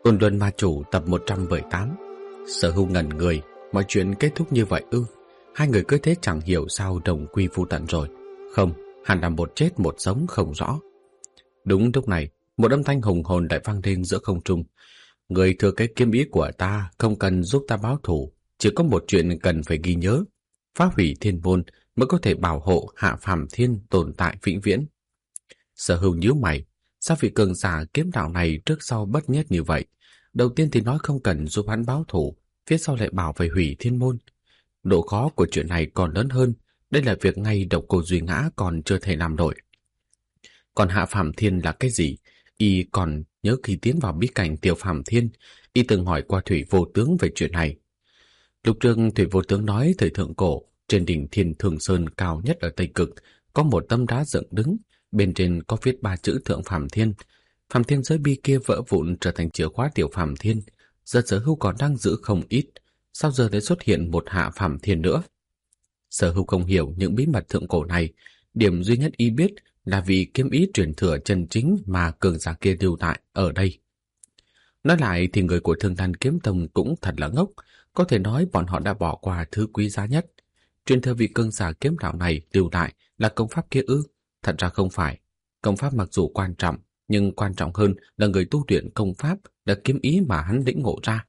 Côn Luân Ma Chủ tập 118. Sở Hưu ngẩn người, mọi chuyện kết thúc như vậy ư? Hai người cứ thế chẳng hiểu sao đồng quy vu tận rồi. Không, hẳn là một chết một sống không rõ. Đúng lúc này, một âm thanh hùng hồn lại vang lên giữa không trung. Người thừa cái kiếm ý của ta không cần giúp ta báo thù, chỉ có một chuyện cần phải ghi nhớ. Phá hủy thiên môn mới có thể bảo hộ Hạ Phàm Thiên tồn tại vĩnh viễn. Sở Hưu nhíu mày, sao vị cường giả kiếm đạo này trước sau bất nhất như vậy? Đầu tiên thì nói không cần giúp hắn báo thù, phía sau lại bảo phải hủy thiên môn. Độ khó của chuyện này còn lớn hơn, đây là việc ngay độc cô Duy Ngã còn chưa thể làm nổi. Còn Hạ Phàm Thiên là cái gì? Y còn nhớ khi tiến vào bí cảnh Tiểu Phàm Thiên, y từng hỏi qua Thủy Vô Tướng về chuyện này. Lúc trước Thủy Vô Tướng nói thời thượng cổ, trên đỉnh Thiên Thường Sơn cao nhất ở Tây Cực, có một tấm đá dựng đứng, bên trên có viết 3 chữ Thượng Phàm Thiên. Phàm Thiên giới bi kia vỡ vụn trở thành chìa khóa Tiểu Phàm Thiên, giờ Sở Hưu còn đang giữ không ít, sao giờ lại xuất hiện một Hạ Phàm Thiên nữa? Sở Hưu không hiểu những bí mật thượng cổ này, điểm duy nhất y biết là vì kiếm ý truyền thừa chân chính mà cường giả kia lưu lại ở đây. Nói lại thì người của Thương Đan Kiếm Tông cũng thật là ngốc, có thể nói bọn họ đã bỏ qua thứ quý giá nhất. Truyền thừa vị cường giả kiếm đạo này lưu lại là công pháp kia ư? Thật ra không phải. Công pháp mặc dù quan trọng, nhưng quan trọng hơn là người tu luyện công pháp, là kiếm ý mà hắn lĩnh ngộ ra.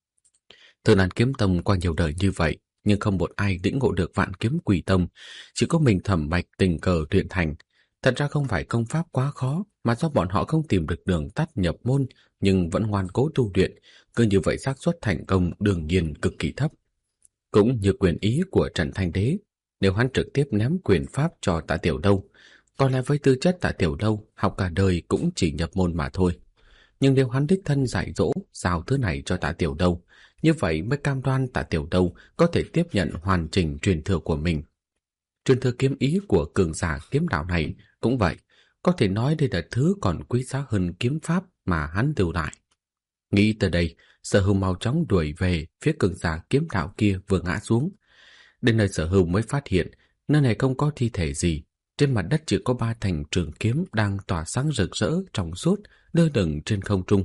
Thương Đan Kiếm Tông qua nhiều đời như vậy, nhưng không một ai lĩnh ngộ được Vạn Kiếm Quỷ Tông, chỉ có mình Thẩm Bạch tình cờ luyện thành. Thật ra không phải công pháp quá khó, mà do bọn họ không tìm được đường tắt nhập môn, nhưng vẫn ngoan cố tu luyện, cứ như vậy xác suất thành công đương nhiên cực kỳ thấp. Cũng như quyền ý của Trần Thanh Đế, nếu hắn trực tiếp ném quyền pháp cho Tạ Tiểu Lâu, còn lại với tư chất Tạ Tiểu Lâu học cả đời cũng chỉ nhập môn mà thôi. Nhưng nếu hắn đích thân dạy dỗ giao thứ này cho Tạ Tiểu Lâu, như vậy mới cam đoan Tạ Tiểu Lâu có thể tiếp nhận hoàn chỉnh truyền thừa của mình. Truyền thừa kiếm ý của cường giả kiếm đạo này cũng vậy, có thể nói đây là thứ còn quý giá hơn kiếm pháp mà hắn lưu lại. Nghĩ tới đây, Sở Hưu mau chóng đuổi về phía cường giả kiếm đạo kia vừa ngã xuống. Đến nơi Sở Hưu mới phát hiện nơi này không có thi thể gì, trên mặt đất chỉ có 3 thanh trường kiếm đang tỏa sáng rực rỡ trong suốt lơ lửng trên không trung.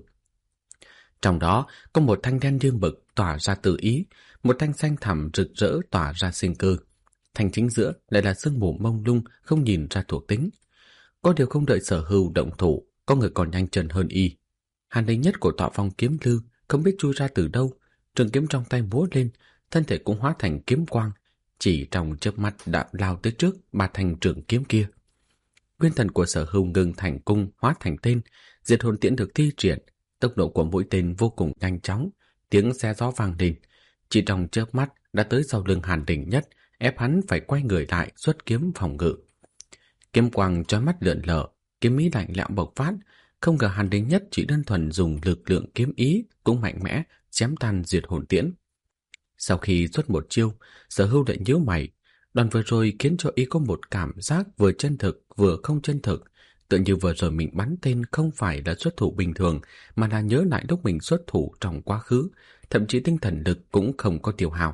Trong đó có một thanh đen như mực tỏa ra tự ý, một thanh xanh thẳm rực rỡ tỏa ra sinh cơ. Thanh chính giữa lại là sương mù mông lung không nhìn ra thuộc tính. Có điều không đợi Sở Hưu động thủ, có người còn nhanh chân hơn y. Hàn linh nhất của Tọa Phong Kiếm Lư không biết chui ra từ đâu, trường kiếm trong tay múa lên, thân thể cũng hóa thành kiếm quang, chỉ trong chớp mắt đã lao tới trước 3 thanh trường kiếm kia. Nguyên thần của Sở Hưu ngừng thành cung hóa thành tên, diệt hồn tiễn được thi triển, tốc độ của mũi tên vô cùng nhanh chóng, tiếng xé gió vang lên, chỉ trong chớp mắt đã tới sau lưng Hàn Đình Nhất, ép hắn phải quay người lại xuất kiếm phòng ngự. Kiếm quang chói mắt lượn lờ, kiếm ý lạnh lẽo bộc phát, không ngờ Hàn Đình Nhất chỉ đơn thuần dùng lực lượng kiếm ý cũng mạnh mẽ chém tan diệt hồn tiễn. Sau khi xuất một chiêu, Sở Hưu lại nhíu mày, đòn vừa rồi khiến cho y có một cảm giác vừa chân thực vừa không chân thực, tựa như vừa rồi mình bắn tên không phải là xuất thủ bình thường, mà là nhớ lại lúc mình xuất thủ trong quá khứ, thậm chí tinh thần lực cũng không có tiêu hao.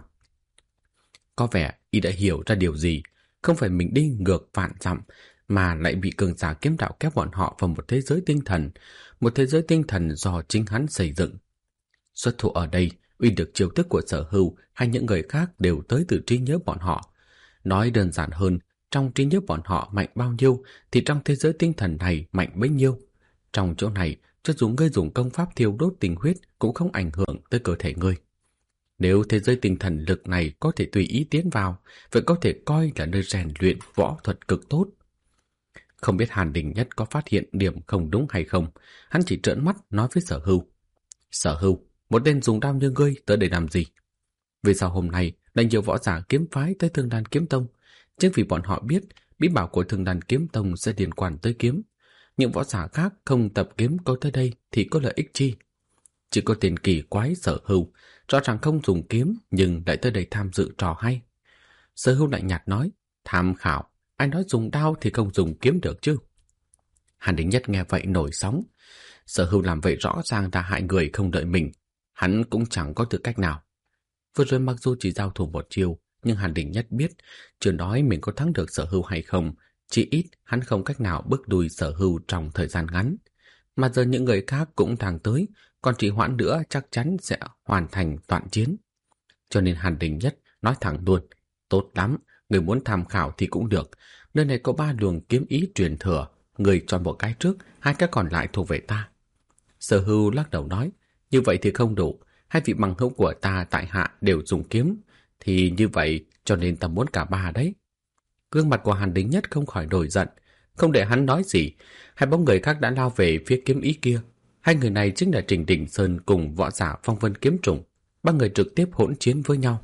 Có vẻ y đã hiểu ra điều gì, không phải mình đi ngược vạn dặm, mà lại bị cường giả kiếm đạo kéo bọn họ vào một thế giới tinh thần do chính hắn xây dựng. Xuất thủ ở đây, uy được chiêu thức của Sở Hưu hay những người khác đều tới từ trí nhớ bọn họ. Nói đơn giản hơn, trong trí nhớ bọn họ mạnh bao nhiêu thì trong thế giới tinh thần này mạnh bấy nhiêu. Trong chỗ này, cho dù ngươi dùng công pháp thiêu đốt tình huyết cũng không ảnh hưởng tới cơ thể ngươi. Nếu thế giới tinh thần lực này có thể tùy ý tiến vào, vậy có thể coi là nơi rèn luyện võ thuật cực tốt. Không biết Hàn Đình Nhất có phát hiện điểm không đúng hay không, hắn chỉ trợn mắt nói với Sở Hưu. Sở Hưu, một tên dùng đao như ngươi tới đây làm gì? Vì sao hôm nay lại nhiều võ giả kiếm phái tới Thương Đan Kiếm Tông? Chính vì bọn họ biết bí bảo của Thương Đan Kiếm Tông sẽ liên quan tới kiếm. Những võ giả khác không tập kiếm có tới đây thì có lợi ích chi? Chỉ có tên kỳ quái Sở Hưu, rõ ràng không dùng kiếm nhưng lại tới đây tham dự trò hay. Sở Hưu lạnh nhạt nói, tham khảo, ai nói dùng đao thì không dùng kiếm được chứ? Hàn Đình Nhất nghe vậy nổi sóng. Sở Hưu làm vậy rõ ràng đã hại người không đợi mình, hắn cũng chẳng có tư cách nào. Vừa rồi mặc dù chỉ giao thủ một chiều, nhưng Hàn Đình Nhất biết, chưa nói mình có thắng được Sở Hưu hay không, chỉ ít hắn không cách nào bước đuôi Sở Hưu trong thời gian ngắn. Mà giờ những người khác cũng đang tới, còn trì hoãn nữa chắc chắn sẽ hoàn thành toạn chiến. Cho nên Hàn Đình Nhất nói thẳng luôn, tốt lắm, người muốn tham khảo thì cũng được. Nơi này có 3 luồng kiếm ý truyền thừa, người chọn một cái trước, 2 cái còn lại thuộc về ta. Sở Hưu lắc đầu nói, như vậy thì không đủ, 2 vị bằng hữu của ta tại hạ đều dùng kiếm, thì như vậy cho nên ta muốn cả 3 đấy. Gương mặt của Hàn Đình Nhất không khỏi nổi giận, không để hắn nói gì, 2 bóng người khác đã lao về phía kiếm ý kia. 2 người này chính là Trình Đình Sơn cùng võ giả Phong Vân Kiếm Trùng, 3 người trực tiếp hỗn chiến với nhau.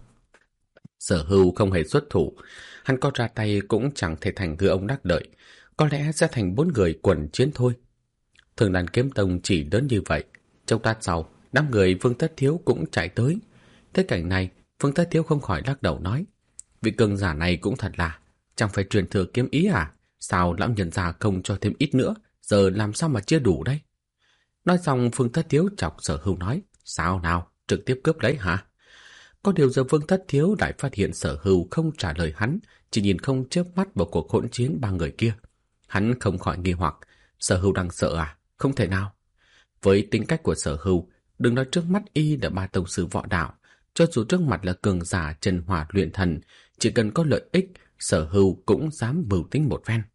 Sở Hưu không hề xuất thủ, hắn có ra tay cũng chẳng thể thành ngư ông đắc lợi, có lẽ sẽ thành 4 người quần chiến thôi. Thường đàn kiếm tông chỉ lớn như vậy. Trong lát sau, 5 người Vương Tất Thiếu cũng chạy tới. Thế cảnh này, Vương Tất Thiếu không khỏi lắc đầu nói, vị cường giả này cũng thật là, chẳng phải truyền thừa kiếm ý à? Sao lão nhân già không cho thêm ít nữa, giờ làm sao mà chia đủ đây? Nói xong, Vương Tất Thiếu chọc Sở Hưu nói, sao nào, trực tiếp cướp lấy hả? Có điều giờ Vương Tất Thiếu lại phát hiện Sở Hưu không trả lời hắn, chỉ nhìn không chớp mắt vào cuộc hỗn chiến 3 người kia. Hắn không khỏi nghi hoặc, Sở Hưu đang sợ à? Không thể nào. Với tính cách của Sở Hưu, đừng nói trước mắt y là 3 tông sư võ đạo, cho dù trước mặt là cường giả chân hỏa luyện thần, chỉ cần có lợi ích, Sở Hưu cũng dám mưu tính một phen.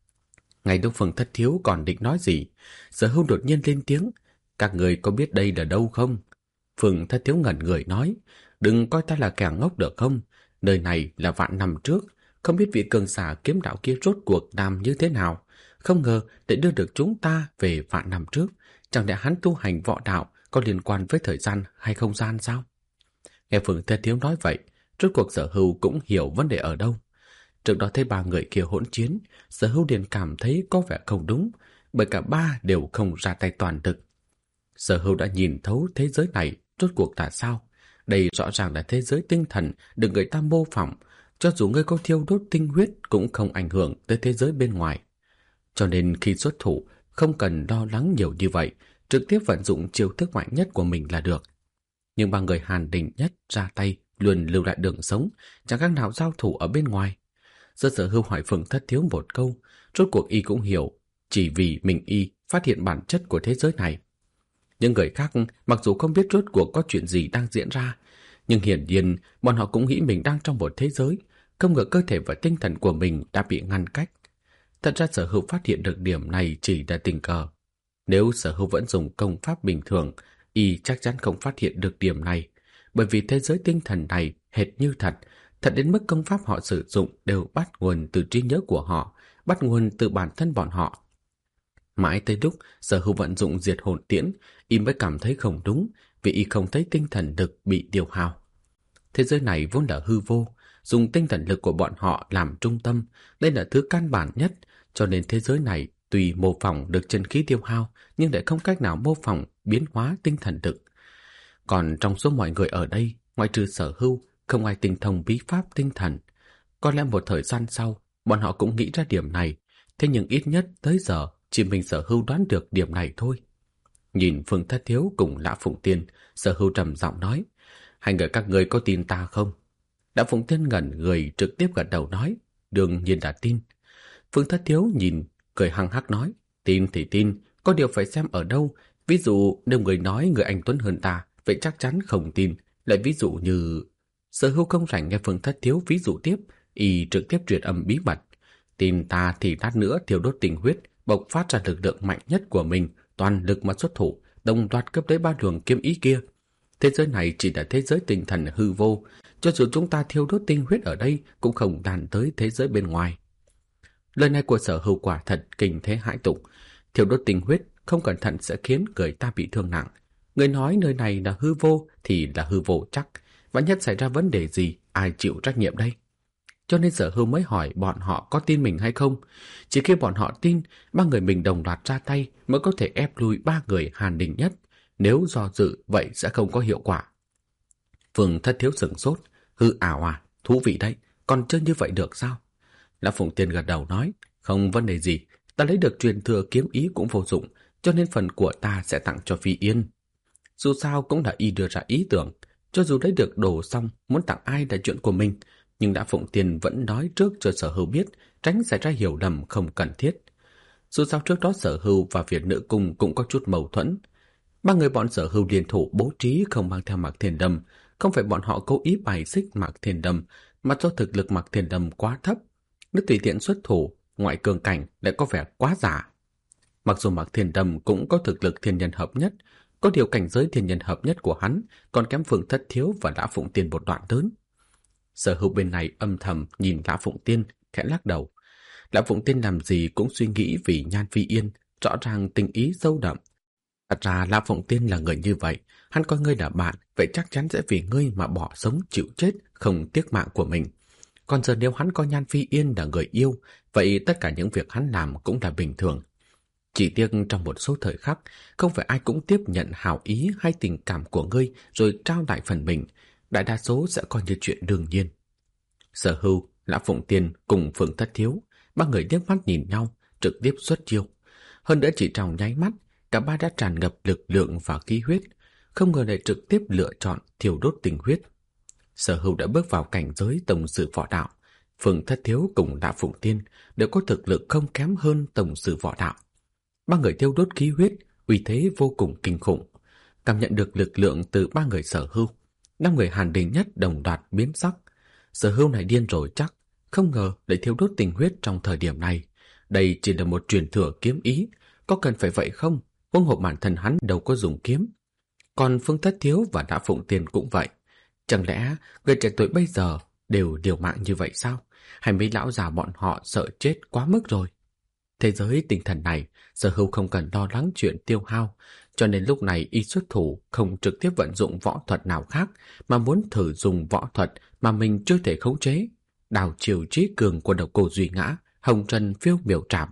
Ngay lúc Vương Tất Thiếu còn định nói gì, Sở Hưu đột nhiên lên tiếng, các người có biết đây là đâu không? Vương Tất Thiếu ngẩn người nói, đừng coi ta là kẻ ngốc được không? Nơi này là vạn năm trước, không biết vị cường giả kiếm đạo kia rốt cuộc làm như thế nào. Không ngờ để đưa được chúng ta về vạn năm trước, chẳng lẽ hắn tu hành võ đạo có liên quan với thời gian hay không gian sao? Nghe Vương Tất Thiếu nói vậy, rốt cuộc Sở Hưu cũng hiểu vấn đề ở đâu. Trước đó thấy 3 người kia hỗn chiến, Sở Hưu liền cảm thấy có vẻ không đúng, bởi cả 3 đều không ra tay toàn lực. Sở Hưu đã nhìn thấu thế giới này rốt cuộc là sao? Đây rõ ràng là thế giới tinh thần được người ta mô phỏng, cho dù ngươi có thiêu đốt tinh huyết cũng không ảnh hưởng tới thế giới bên ngoài. Cho nên khi xuất thủ, không cần lo lắng nhiều như vậy, trực tiếp vận dụng chiêu thức mạnh nhất của mình là được. Nhưng 3 người Hàn Đình Nhất ra tay luôn lưu lại đường sống, chẳng khác nào giao thủ ở bên ngoài. Giờ Sở Hưu hỏi Vương Tất Thiếu một câu, rốt cuộc y cũng hiểu, chỉ vì mình y phát hiện bản chất của thế giới này. Những người khác mặc dù không biết rốt cuộc có chuyện gì đang diễn ra, nhưng hiển nhiên bọn họ cũng nghĩ mình đang trong một thế giới, không ngờ cơ thể và tinh thần của mình đã bị ngăn cách. Thật ra Sở Hưu phát hiện được điểm này chỉ là tình cờ. Nếu Sở Hưu vẫn dùng công pháp bình thường, y chắc chắn không phát hiện được điểm này, bởi vì thế giới tinh thần này hệt như thật, thật đến mức công pháp họ sử dụng đều bắt nguồn từ trí nhớ của họ, bắt nguồn từ bản thân bọn họ. Mãi tới lúc Sở Hưu vận dụng diệt hồn tiễn, y mới cảm thấy không đúng, vì y không thấy tinh thần lực bị tiêu hao. Thế giới này vốn là hư vô, dùng tinh thần lực của bọn họ làm trung tâm, đây là thứ căn bản nhất, cho nên thế giới này tuy mô phỏng được chân khí tiêu hao, nhưng lại không cách nào mô phỏng biến hóa tinh thần lực. Còn trong số mọi người ở đây, ngoại trừ Sở Hưu, không ai tinh thông bí pháp tinh thần. Có lẽ một thời gian sau, bọn họ cũng nghĩ ra điểm này, thế nhưng ít nhất tới giờ chỉ mình Sở Hưu đoán được điểm này thôi. Nhìn Vương Tất Thiếu cùng Lã Phụng Tiên, Sở Hưu trầm giọng nói, hai người các người có tin ta không? Lã Phụng Tiên ngẩn người trực tiếp gật đầu nói, đương nhiên là tin. Vương Tất Thiếu nhìn, cười hăng hắc nói, tin thì tin, có điều phải xem ở đâu. Ví dụ nếu người nói người anh tuấn hơn ta, vậy chắc chắn không tin. Lại ví dụ như... Sở Hưu không rảnh nghe Vương Tất Thiếu ví dụ tiếp, y trực tiếp truyền âm bí mật. Tin ta thì lát nữa thiêu đốt tình huyết, bộc phát ra lực lượng mạnh nhất của mình, toàn lực mà xuất thủ, đồng loạt cướp lấy 3 luồng kiếm ý kia. Thế giới này chỉ là thế giới tinh thần hư vô, cho dù chúng ta thiêu đốt tinh huyết ở đây cũng không đàn tới thế giới bên ngoài. Lời này của Sở Hưu quả thật kinh thế hãi tục. Thiêu đốt tinh huyết không cẩn thận sẽ khiến người ta bị thương nặng. Người nói nơi này là hư vô thì là hư vô chắc, vạn nhất xảy ra vấn đề gì, ai chịu trách nhiệm đây? Cho nên Sở Hưu mới hỏi bọn họ có tin mình hay không. Chỉ khi bọn họ tin, 3 người mình đồng loạt ra tay mới có thể ép lui 3 người Hàn Đình Nhất. Nếu do dự, vậy sẽ không có hiệu quả. Vương Thất Thiếu sửng sốt, hư ảo à, thú vị đấy, còn chơi như vậy được sao? Lã Phụng Tiên gật đầu nói, không vấn đề gì, ta lấy được truyền thừa kiếm ý cũng vô dụng, cho nên phần của ta sẽ tặng cho Phi Yên. Dù sao cũng là y đưa ra ý tưởng, cho dù lấy được đồ xong, muốn tặng ai là chuyện của mình, nhưng Lã Phụng Tiên vẫn nói trước cho Sở Hưu biết, tránh xảy ra hiểu lầm không cần thiết. Dù sao trước đó Sở Hưu và Việt Nữ Cung cũng có chút mâu thuẫn. Ba người bọn Sở Hưu liên thủ bố trí không mang theo Mạc Thiên Đâm, không phải bọn họ cố ý bài xích Mạc Thiên Đâm, mà do thực lực Mạc Thiên Đâm quá thấp, nếu tùy tiện xuất thủ, ngoại cường cảnh lại có vẻ quá giả. Mặc dù Mạc Thiên Đâm cũng có thực lực thiên nhân hợp nhất, có điều cảnh giới thiên nhân hợp nhất của hắn còn kém Phương Thất Thiếu và Lã Phụng Tiên một đoạn lớn. Sở Hưu bên này âm thầm nhìn Lã Phụng Tiên, khẽ lắc đầu. Lã Phụng Tiên làm gì cũng suy nghĩ vì Nhan Phi Yên, rõ ràng tình ý sâu đậm. Thật ra Lã Phụng Tiên là người như vậy, hắn coi ngươi là bạn, vậy chắc chắn sẽ vì ngươi mà bỏ sống chịu chết, không tiếc mạng của mình. Còn giờ nếu hắn coi Nhan Phi Yên là người yêu, vậy tất cả những việc hắn làm cũng là bình thường. Chỉ tiếc trong một số thời khắc, không phải ai cũng tiếp nhận hảo ý hay tình cảm của ngươi rồi trao lại phần mình, đại đa số sẽ coi như chuyện đương nhiên. Sở Hưu, Lã Phụng Tiên cùng Phương Thất Thiếu, ba người liếc mắt nhìn nhau, trực tiếp xuất chiêu. Hơn nữa chỉ trong nháy mắt, cả ba đã tràn ngập lực lượng và khí huyết, không ngờ lại trực tiếp lựa chọn thiêu đốt tình huyết. Sở Hưu đã bước vào cảnh giới tổng sư võ đạo, Phương Thất Thiếu cùng Lã Phụng Tiên đều có thực lực không kém hơn tổng sư võ đạo. Ba người thiêu đốt khí huyết, uy thế vô cùng kinh khủng. Cảm nhận được lực lượng từ ba người Sở Hưu, năm người Hàn Đình Nhất đồng loạt biến sắc. Sở Hưu này điên rồi chắc, không ngờ lại thiêu đốt tình huyết trong thời điểm này. Đây chỉ là một truyền thừa kiếm ý, có cần phải vậy không? Huống hộ bản thân hắn đâu có dùng kiếm. Còn Phương Thất Thiếu và Lã Phụng Tiên cũng vậy. Chẳng lẽ người trẻ tuổi bây giờ đều liều mạng như vậy sao? Hay mấy lão già bọn họ sợ chết quá mức rồi? Thế giới tinh thần này, Sở Hưu không cần lo lắng chuyện tiêu hao, cho nên lúc này y xuất thủ không trực tiếp vận dụng võ thuật nào khác, mà muốn thử dùng võ thuật mà mình chưa thể khống chế. Đào chiều trí cường của Độc Cô Duy Ngã, Hồng Trần Phiêu Miểu Trảm.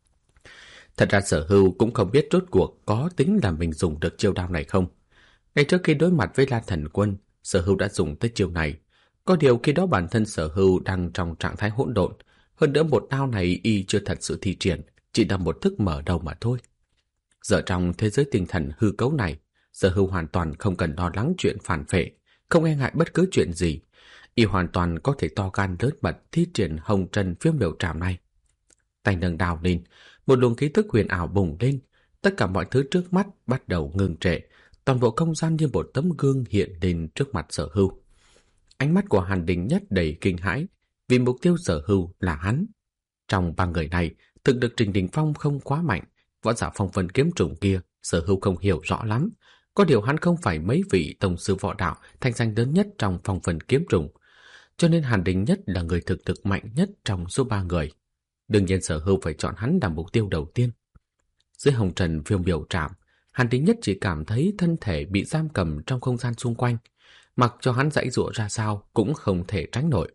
Thật ra Sở Hưu cũng không biết rốt cuộc có tính là mình dùng được chiêu đao này không. Ngay trước khi đối mặt với La Thần Quân, Sở Hưu đã dùng tới chiêu này. Có điều khi đó bản thân Sở Hưu đang trong trạng thái hỗn độn, hơn nữa một đao này y chưa thật sự thi triển, chỉ là một thức mở đầu mà thôi. Giờ trong thế giới tinh thần hư cấu này, Sở Hưu hoàn toàn không cần lo lắng chuyện phản phệ, không e ngại bất cứ chuyện gì. Y hoàn toàn có thể to gan lớn mật thi triển Hồng Trần Phiêu Miểu Trảm này. Tay nâng đao lên, một luồng khí tức huyền ảo bùng lên, tất cả mọi thứ trước mắt bắt đầu ngừng trệ, toàn bộ không gian như một tấm gương hiện lên trước mặt Sở Hưu. Ánh mắt của Hàn Đình Nhất đầy kinh hãi, vì mục tiêu Sở Hưu là hắn. Trong ba người này, thực lực Trình Đình Phong không quá mạnh, võ giả phong vân kiếm trùng kia Sở Hưu không hiểu rõ lắm. Có điều hắn không phải mấy vị tổng sư võ đạo thành danh lớn nhất trong phong vân kiếm trùng, cho nên Hàn Đình Nhất là người thực lực mạnh nhất trong số ba người. Đương nhiên Sở Hưu phải chọn hắn làm mục tiêu đầu tiên. Dưới Hồng Trần Phiêu Miểu Trảm, Hàn Đình Nhất chỉ cảm thấy thân thể bị giam cầm trong không gian xung quanh, mặc cho hắn giãy giụa ra sao cũng không thể tránh nổi.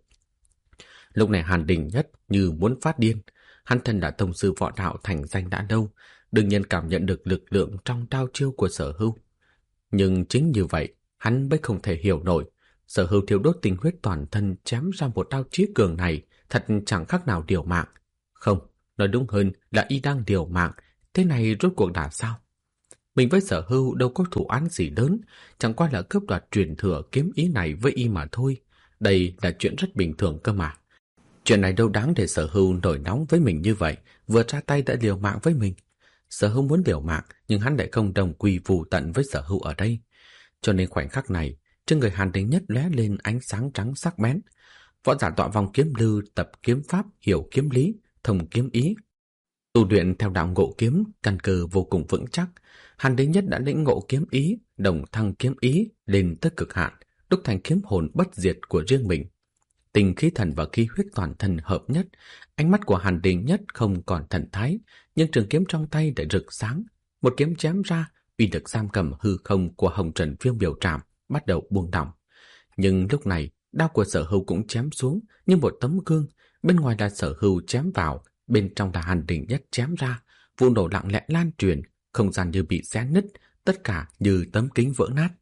Lúc này Hàn Đình Nhất như muốn phát điên, hắn thân là tông sư võ đạo thành danh đã lâu, đương nhiên cảm nhận được lực lượng trong đao chiêu của Sở Hưu. Nhưng chính như vậy, hắn mới không thể hiểu nổi, Sở Hưu thiêu đốt tình huyết toàn thân chém ra một đao chí cường này thật chẳng khác nào liều mạng. Không, nói đúng hơn là y đang liều mạng, thế này rốt cuộc là sao? Mình với Sở Hưu đâu có thủ án gì lớn, chẳng qua là cướp đoạt truyền thừa kiếm ý này với y mà thôi. Đây là chuyện rất bình thường cơ mà. Chuyện này đâu đáng để Sở Hưu nổi nóng với mình như vậy, vừa ra tay đã liều mạng với mình. Sở Hưu muốn liều mạng, nhưng hắn lại không đồng quy vu tận với Sở Hưu ở đây. Cho nên khoảnh khắc này, trên người Hàn Đình Nhất lóe lên ánh sáng trắng sắc bén. Võ giả Tọa Vong Kiếm Lư tập kiếm pháp, hiểu kiếm lý, thông kiếm ý. Tu luyện theo đạo ngộ kiếm, căn cơ vô cùng vững chắc. Hàn Đình Nhất đã lĩnh ngộ kiếm ý, đồng thăng kiếm ý lên tới cực hạn, đúc thành kiếm hồn bất diệt của riêng mình. Tình khí thần và khí huyết toàn thân hợp nhất, ánh mắt của Hàn Đình Nhất không còn thần thái, nhưng trường kiếm trong tay lại rực sáng. Một kiếm chém ra, uy lực giam cầm hư không của Hồng Trần Phiêu Miểu Trảm bắt đầu buông lỏng. Nhưng lúc này, đao của Sở Hưu cũng chém xuống như một tấm gương, bên ngoài là Sở Hưu chém vào, bên trong là Hàn Đình Nhất chém ra, vụ nổ lặng lẽ lan truyền, không gian như bị xé nứt, tất cả như tấm kính vỡ nát.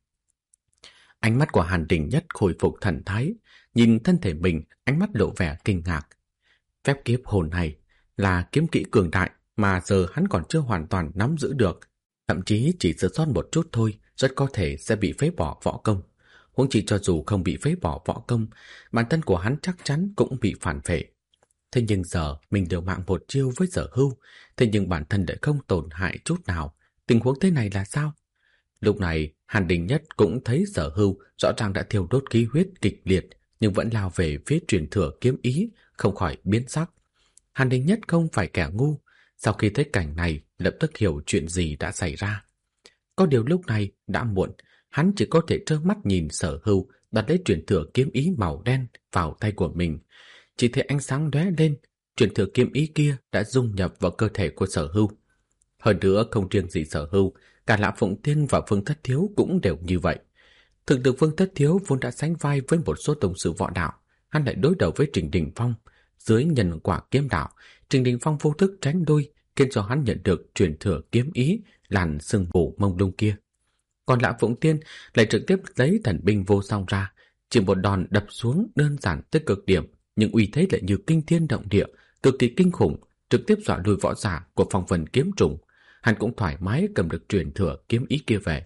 Ánh mắt của Hàn Đình Nhất khôi phục thần thái, nhìn thân thể mình, ánh mắt lộ vẻ kinh ngạc. Phép kiếp hồn này là kiếm kỹ cường đại mà giờ hắn còn chưa hoàn toàn nắm giữ được, thậm chí chỉ sơ sót một chút thôi, rất có thể sẽ bị phế bỏ võ công. Huống chi cho dù không bị phế bỏ võ công, bản thân của hắn chắc chắn cũng bị phản phệ. Thế nhưng giờ mình liều mạng một chiêu với Sở Hưu, thế nhưng bản thân lại không tổn hại chút nào. Tình huống thế này là sao? Lúc này, Hàn Đình Nhất cũng thấy Sở Hưu rõ ràng đã thiêu đốt khí huyết kịch liệt, nhưng vẫn lao về phía truyền thừa kiếm ý, không khỏi biến sắc. Hàn Đình Nhất không phải kẻ ngu, sau khi thấy cảnh này lập tức hiểu chuyện gì đã xảy ra. Có điều lúc này đã muộn, hắn chỉ có thể trơ mắt nhìn Sở Hưu đặt lấy truyền thừa kiếm ý màu đen vào tay của mình. Chỉ thấy ánh sáng lóe lên, truyền thừa kiếm ý kia đã dung nhập vào cơ thể của Sở Hưu. Hơn nữa không riêng gì Sở Hưu, cả Lã Phụng Tiên và Phương Thất Thiếu cũng đều như vậy. Thực lực Phương Thất Thiếu vốn đã sánh vai với một số tông sư võ đạo, hắn lại đối đầu với Trình Đình Phong. Dưới nhân quả kiếm đạo, Trình Đình Phong vô thức tránh đuôi, khiến cho hắn nhận được truyền thừa kiếm ý làn sương mù mông lung kia. Còn Lã Phụng Tiên lại trực tiếp lấy thần binh vô song ra, chỉ một đòn đập xuống đơn giản tới cực điểm, nhưng uy thế lại như kinh thiên động địa, cực kỳ kinh khủng, trực tiếp dọa lùi võ giả của Phong Vân Kiếm Trùng. Hắn cũng thoải mái cầm được truyền thừa kiếm ý kia về.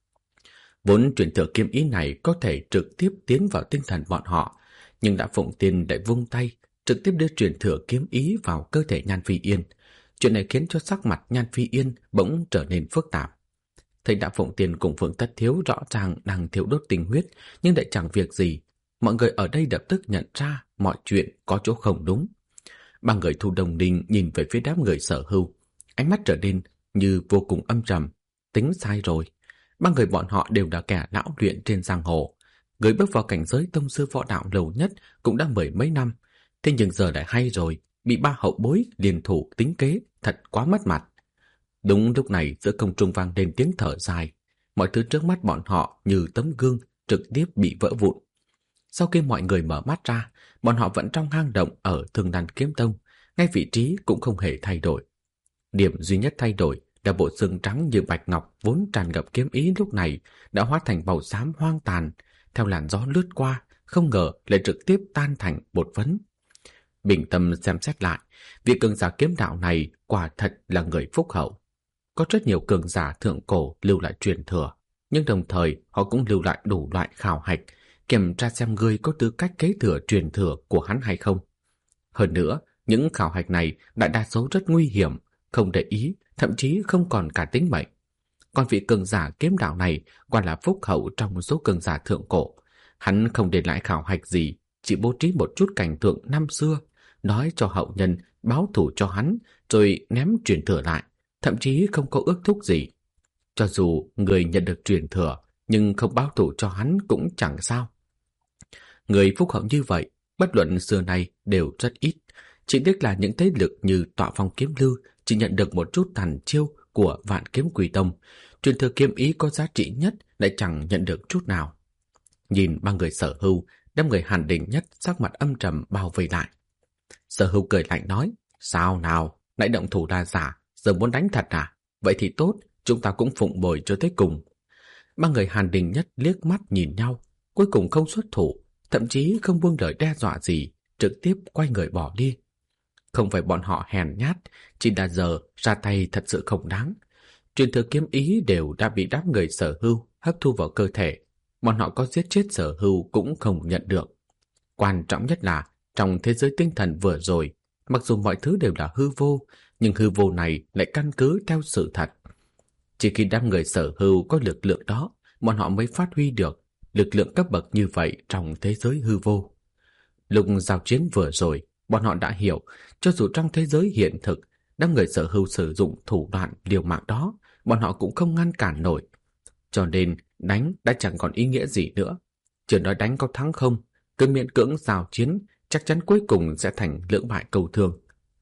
Vốn truyền thừa kiếm ý này có thể trực tiếp tiến vào tinh thần bọn họ, nhưng Lã Phụng Tiên lại vung tay, trực tiếp đưa truyền thừa kiếm ý vào cơ thể Nhan Phi Yên. Chuyện này khiến cho sắc mặt Nhan Phi Yên bỗng trở nên phức tạp. Thấy Lã Phụng Tiên cùng Phương Tất Thiếu rõ ràng đang thiêu đốt tình huyết, nhưng lại chẳng việc gì. Mọi người ở đây lập tức nhận ra mọi chuyện có chỗ không đúng. Ba người Thu Đồng Ninh nhìn về phía đám người Sở Hưu, ánh mắt trở nên như vô cùng âm trầm. Tính sai rồi. Ba người bọn họ đều là kẻ lão luyện trên giang hồ. Người bước vào cảnh giới tông sư võ đạo lâu nhất cũng đã 10 mấy năm. Thế nhưng giờ lại hay rồi, bị ba hậu bối liên thủ tính kế, thật quá mất mặt. Đúng lúc này giữa không trung vang lên tiếng thở dài. Mọi thứ trước mắt bọn họ như tấm gương trực tiếp bị vỡ vụn. Sau khi mọi người mở mắt ra, bọn họ vẫn trong hang động ở Thương Đan Kiếm Tông, ngay vị trí cũng không hề thay đổi. Điểm duy nhất thay đổi là bộ xương trắng như bạch ngọc vốn tràn ngập kiếm ý lúc này đã hóa thành màu xám hoang tàn, theo làn gió lướt qua, không ngờ lại trực tiếp tan thành bột phấn. Bình tâm xem xét lại, vị cường giả kiếm đạo này quả thật là người phúc hậu. Có rất nhiều cường giả thượng cổ lưu lại truyền thừa, nhưng đồng thời họ cũng lưu lại đủ loại khảo hạch, kiểm tra xem người có tư cách kế thừa truyền thừa của hắn hay không. Hơn nữa, những khảo hạch này đại đa số rất nguy hiểm, không để ý, thậm chí không còn cả tính mệnh. Còn vị cường giả kiếm đạo này quả là phúc hậu trong một số cường giả thượng cổ. Hắn không để lại khảo hạch gì, chỉ bố trí một chút cảnh tượng năm xưa, nói cho hậu nhân báo thù cho hắn, rồi ném truyền thừa lại, thậm chí không có ước thúc gì. Cho dù người nhận được truyền thừa, nhưng không báo thù cho hắn cũng chẳng sao. Người phúc hậu như vậy, bất luận xưa nay đều rất ít. Chỉ tiếc là những thế lực như Tọa Phong Kiếm Lư chỉ nhận được một chút tàn chiêu của Vạn Kiếm Quỷ Tông. Truyền thừa kiếm ý có giá trị nhất lại chẳng nhận được chút nào. Nhìn ba người Sở Hưu, đám người Hàn Đình Nhất sắc mặt âm trầm bao vây lại. Sở Hưu cười lạnh nói, sao nào, nãy động thủ đa giả, giờ muốn đánh thật à? Vậy thì tốt, chúng ta cũng phụng bồi cho tới cùng. Ba người Hàn Đình Nhất liếc mắt nhìn nhau, cuối cùng không xuất thủ, thậm chí không buông lời đe dọa gì, trực tiếp quay người bỏ đi. Không phải bọn họ hèn nhát, chỉ là giờ ra tay thật sự không đáng. Truyền thừa kiếm ý đều đã bị đám người Sở Hưu hấp thu vào cơ thể. Bọn họ có giết chết Sở Hưu cũng không nhận được. Quan trọng nhất là trong thế giới tinh thần vừa rồi, mặc dù mọi thứ đều là hư vô, nhưng hư vô này lại căn cứ theo sự thật. Chỉ khi đám người Sở Hưu có lực lượng đó, bọn họ mới phát huy được lực lượng cấp bậc như vậy trong thế giới hư vô. Lúc giao chiến vừa rồi, bọn họ đã hiểu, cho dù trong thế giới hiện thực, đám người Sở Hưu sử dụng thủ đoạn liều mạng đó, bọn họ cũng không ngăn cản nổi. Cho nên đánh đã chẳng còn ý nghĩa gì nữa. Chưa nói đánh có thắng không, cứ miễn cưỡng giao chiến, chắc chắn cuối cùng sẽ thành lưỡng bại cầu thương.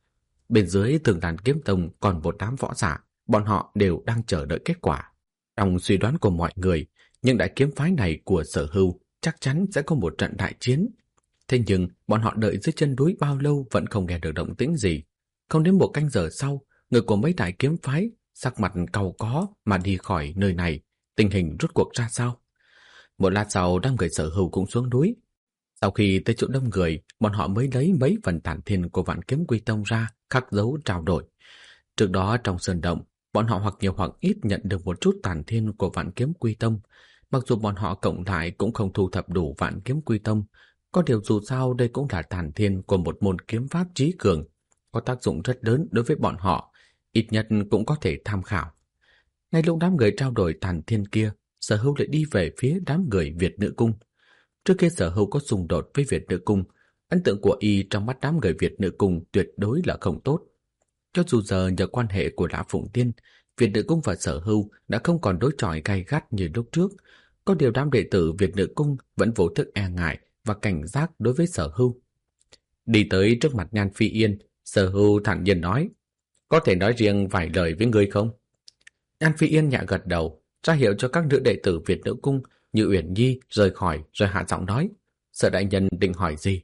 Bên dưới Thương Đan Kiếm Tông còn một đám võ giả, bọn họ đều đang chờ đợi kết quả. Trong suy đoán của mọi người, những đại kiếm phái này của Sở Hưu chắc chắn sẽ có một trận đại chiến. Thế nhưng bọn họ đợi dưới chân núi bao lâu vẫn không nghe được động tĩnh gì. Không đến một canh giờ sau, người của mấy đại kiếm phái sắc mặt cau có mà đi khỏi nơi này. Tình hình rốt cuộc ra sao? Một lát sau, đám người Sở Hưu cũng xuống núi. Sau khi tới chỗ đông người, bọn họ mới lấy mấy phần tản thiên của Vạn Kiếm Quy Tông ra khắc dấu trao đổi. Trước đó trong sơn động, bọn họ hoặc nhiều hoặc ít nhận được một chút tản thiên của Vạn Kiếm Quy Tông. Mặc dù bọn họ cộng lại cũng không thu thập đủ Vạn Kiếm Quy Tông, có điều dù sao đây cũng là tản thiên của một môn kiếm pháp trí cường, có tác dụng rất lớn đối với bọn họ, ít nhất cũng có thể tham khảo. Ngay lúc đám người trao đổi tàn thiên kia, Sở Hưu lại đi về phía đám người Việt Nữ Cung. Trước khi Sở Hưu có xung đột với Việt Nữ Cung, ấn tượng của y trong mắt đám người Việt Nữ Cung tuyệt đối là không tốt. Cho dù giờ nhờ quan hệ của Lã Phụng Tiên, Việt Nữ Cung và Sở Hưu đã không còn đối chọi gay gắt như lúc trước. Có điều đám đệ tử Việt Nữ Cung vẫn vô thức e ngại và cảnh giác đối với Sở Hưu. Đi tới trước mặt Nhan Phi Yên, Sở Hưu thản nhiên nói: "Có thể nói riêng vài lời với ngươi không?" Nhan Phi Yên nhẹ gật đầu, ra hiệu cho các nữ đệ tử Việt Nữ Cung như Uyển Nhi rời khỏi, rồi hạ giọng nói: "Sở đại nhân định hỏi gì?"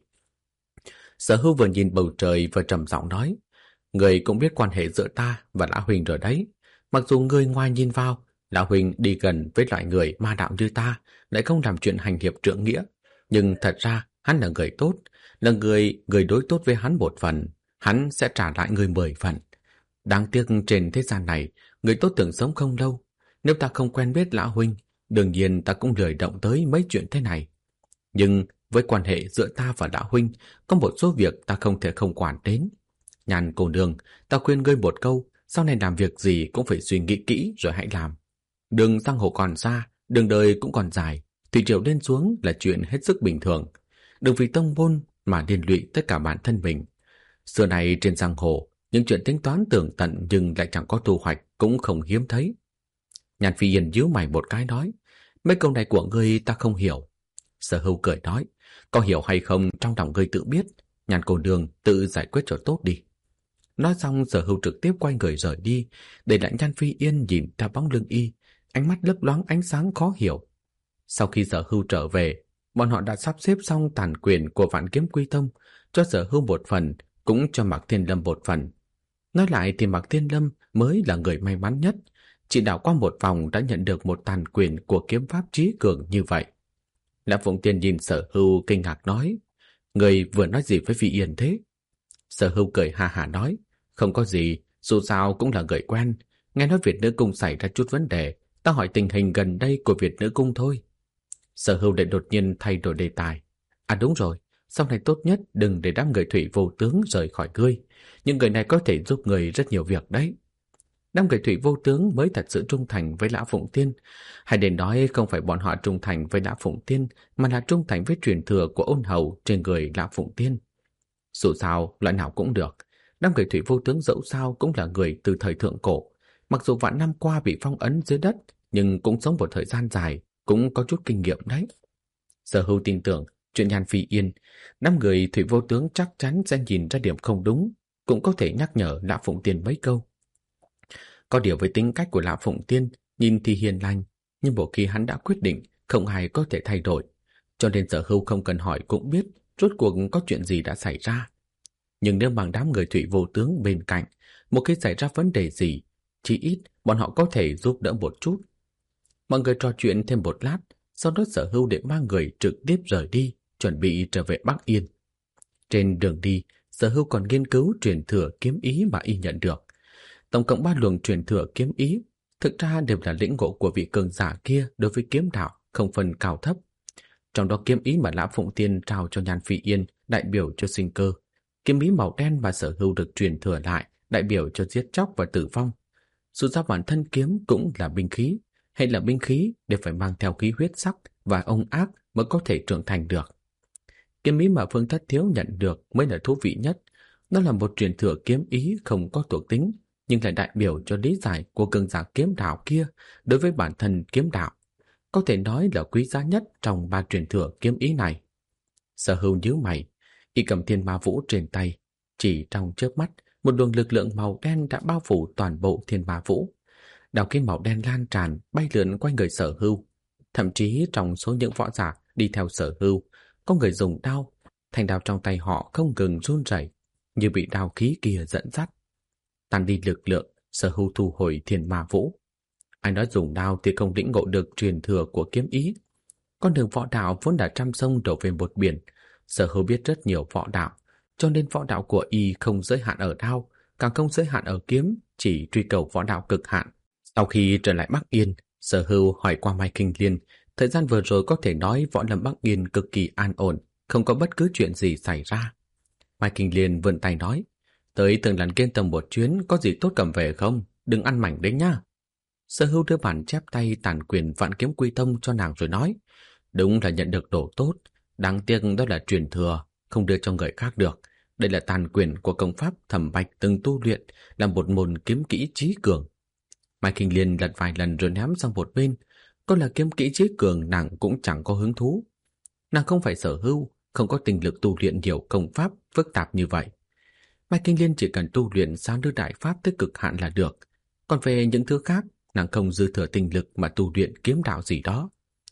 Sở Hưu vừa nhìn bầu trời vừa trầm giọng nói: "Người cũng biết quan hệ giữa ta và Lã Huỳnh rồi đấy. Mặc dù người ngoài nhìn vào, Lã Huỳnh đi gần với loại người ma đạo như ta, lại không làm chuyện hành hiệp trượng nghĩa, nhưng thật ra hắn là người tốt, là người đối tốt với hắn một phần, hắn sẽ trả lại người 10 phần. Đáng tiếc trên thế gian này, người tốt tưởng sống không lâu. Nếu ta không quen biết Lã Huynh, đương nhiên ta cũng lười động tới mấy chuyện thế này. Nhưng với quan hệ giữa ta và Lã Huynh, có một số việc ta không thể không quản đến. Nhàn cô nương, ta khuyên ngươi một câu, sau này làm việc gì cũng phải suy nghĩ kỹ rồi hãy làm. Đường giang hồ còn xa, đường đời cũng còn dài, thủy triều lên xuống là chuyện hết sức bình thường. Đừng vì tông môn mà liên lụy tất cả bản thân mình. Xưa này trên giang hồ, những chuyện tính toán tường tận nhưng lại chẳng có thu hoạch cũng không hiếm thấy. Nhàn Phi Yên nhíu mày một cái nói: "Mấy câu này của ngươi ta không hiểu." Sở Hưu cười nói: "Có hiểu hay không trong lòng ngươi tự biết, Nhàn cô nương tự giải quyết cho tốt đi." Nói xong Sở Hưu trực tiếp quay người rời đi, để lại Nhan Phi Yên nhìn theo bóng lưng y, ánh mắt lấp loáng ánh sáng khó hiểu. Sau khi Sở Hưu trở về, bọn họ đã sắp xếp xong tàn quyền của Vạn Kiếm Quy Tông, cho Sở Hưu một phần, cũng cho Mạc Thiên Lâm một phần. Nói lại thì Mạc Thiên Lâm mới là người may mắn nhất, chỉ đảo qua một vòng đã nhận được một tàn quyền của kiếm pháp trí cường như vậy. Lã Phụng Tiên nhìn Sở Hưu kinh ngạc nói: "Người vừa nói gì với Phi Yên thế?" Sở Hưu cười ha hả nói: "Không có gì, dù sao cũng là người quen. Nghe nói Việt Nữ Cung xảy ra chút vấn đề, ta hỏi tình hình gần đây của Việt Nữ Cung thôi." Sở Hưu lại đột nhiên thay đổi đề tài: "À đúng rồi, sau này tốt nhất đừng để đám người Thủy Vô Tướng rời khỏi ngươi. Những người này có thể giúp người rất nhiều việc đấy." Đám người Thủy Vô Tướng mới thật sự trung thành với Lã Phụng Tiên. Hay để nói không phải bọn họ trung thành với Lã Phụng Tiên, mà là trung thành với truyền thừa của Ôn Hầu trên người Lã Phụng Tiên. Dù sao, loại nào cũng được. Đám người Thủy Vô Tướng dẫu sao cũng là người từ thời thượng cổ. Mặc dù vạn năm qua bị phong ấn dưới đất, nhưng cũng sống một thời gian dài, cũng có chút kinh nghiệm đấy. Sở Hưu tin tưởng chuyện Nhan Phi Yên, đám người Thủy Vô Tướng chắc chắn sẽ nhìn ra điểm không đúng, cũng có thể nhắc nhở Lã Phụng Tiên mấy câu. Có điều với tính cách của Lã Phụng Tiên, nhìn thì hiền lành, nhưng một khi hắn đã quyết định, không ai có thể thay đổi. Cho nên Sở Hưu không cần hỏi cũng biết rốt cuộc có chuyện gì đã xảy ra. Nhưng nếu bằng đám người Thủy Vô Tướng bên cạnh, một khi xảy ra vấn đề gì, chỉ ít bọn họ có thể giúp đỡ một chút. Mọi người trò chuyện thêm một lát, sau đó Sở Hưu để mang người trực tiếp rời đi, chuẩn bị trở về Bắc Yên. Trên đường đi, Sở Hưu còn nghiên cứu truyền thừa kiếm ý mà y nhận được. Tổng cộng 3 luồng truyền thừa kiếm ý, thực ra đều là lĩnh ngộ của vị cường giả kia đối với kiếm đạo, không phân cao thấp. Trong đó kiếm ý mà Lã Phụng Tiên trao cho Nhan Phi Yên đại biểu cho sinh cơ. Kiếm ý màu đen mà Sở Hưu được truyền thừa lại đại biểu cho giết chóc và tử vong. Dù sao bản thân kiếm cũng là binh khí, hay là binh khí đều phải mang theo khí huyết sắc và ông ác mới có thể trưởng thành được. Kiếm ý mà Phương Thất Thiếu nhận được mới là thú vị nhất. Nó là một truyền thừa kiếm ý không có thuộc tính, nhưng lại đại biểu cho lý giải của cường giả kiếm đạo kia đối với bản thân kiếm đạo. Có thể nói là quý giá nhất trong 3 truyền thừa kiếm ý này. Sở Hưu nhíu mày, y cầm thiên ma vũ trên tay. Chỉ trong chớp mắt, một luồng lực lượng màu đen đã bao phủ toàn bộ thiên ma vũ. Đao kiếm màu đen lan tràn, bay lượn quanh người Sở Hưu. Thậm chí trong số những võ giả đi theo Sở Hưu, có người dùng đao, thanh đao trong tay họ không ngừng run rẩy, như bị đao khí kia dẫn dắt. Tan đi lực lượng, Sở Hưu thu hồi thiên ma vũ. Ai nói dùng đao thì không lĩnh ngộ được truyền thừa của kiếm ý. Con đường võ đạo vốn đã trăm sông đổ về một biển. Sở Hưu biết rất nhiều võ đạo, cho nên võ đạo của y không giới hạn ở đao, càng không giới hạn ở kiếm, chỉ truy cầu võ đạo cực hạn. Sau khi trở lại Bắc Yên, Sở Hưu hỏi qua Mai Kinh Liên, thời gian vừa rồi có thể nói võ lâm Bắc Yên cực kỳ an ổn, không có bất cứ chuyện gì xảy ra. Mai Kinh Liên vươn tay nói: "Tới Tường Làn Kiên Tông một chuyến, có gì tốt cầm về không? Đừng ăn mảnh đấy nhá." Sở Hưu đưa bản chép tay tản quyền Vạn Kiếm Quy Tông cho nàng rồi nói, đúng là nhận được đồ tốt, đáng tiếc đó là truyền thừa, không đưa cho người khác được. Đây là tàn quyền của công pháp Thẩm Bạch từng tu luyện, là một môn kiếm kỹ chí cường. Mai Kinh Liên lật vài lần rồi ném sang một bên. Có là kiếm kỹ chí cường nàng cũng chẳng có hứng thú. Nàng không phải Sở Hưu, không có tình lực tu luyện nhiều công pháp phức tạp như vậy. Mai Kinh Liên chỉ cần tu luyện sao đưa đại pháp tới cực hạn là được. Còn về những thứ khác, nàng không dư thừa tinh lực mà tu luyện kiếm đạo gì đó.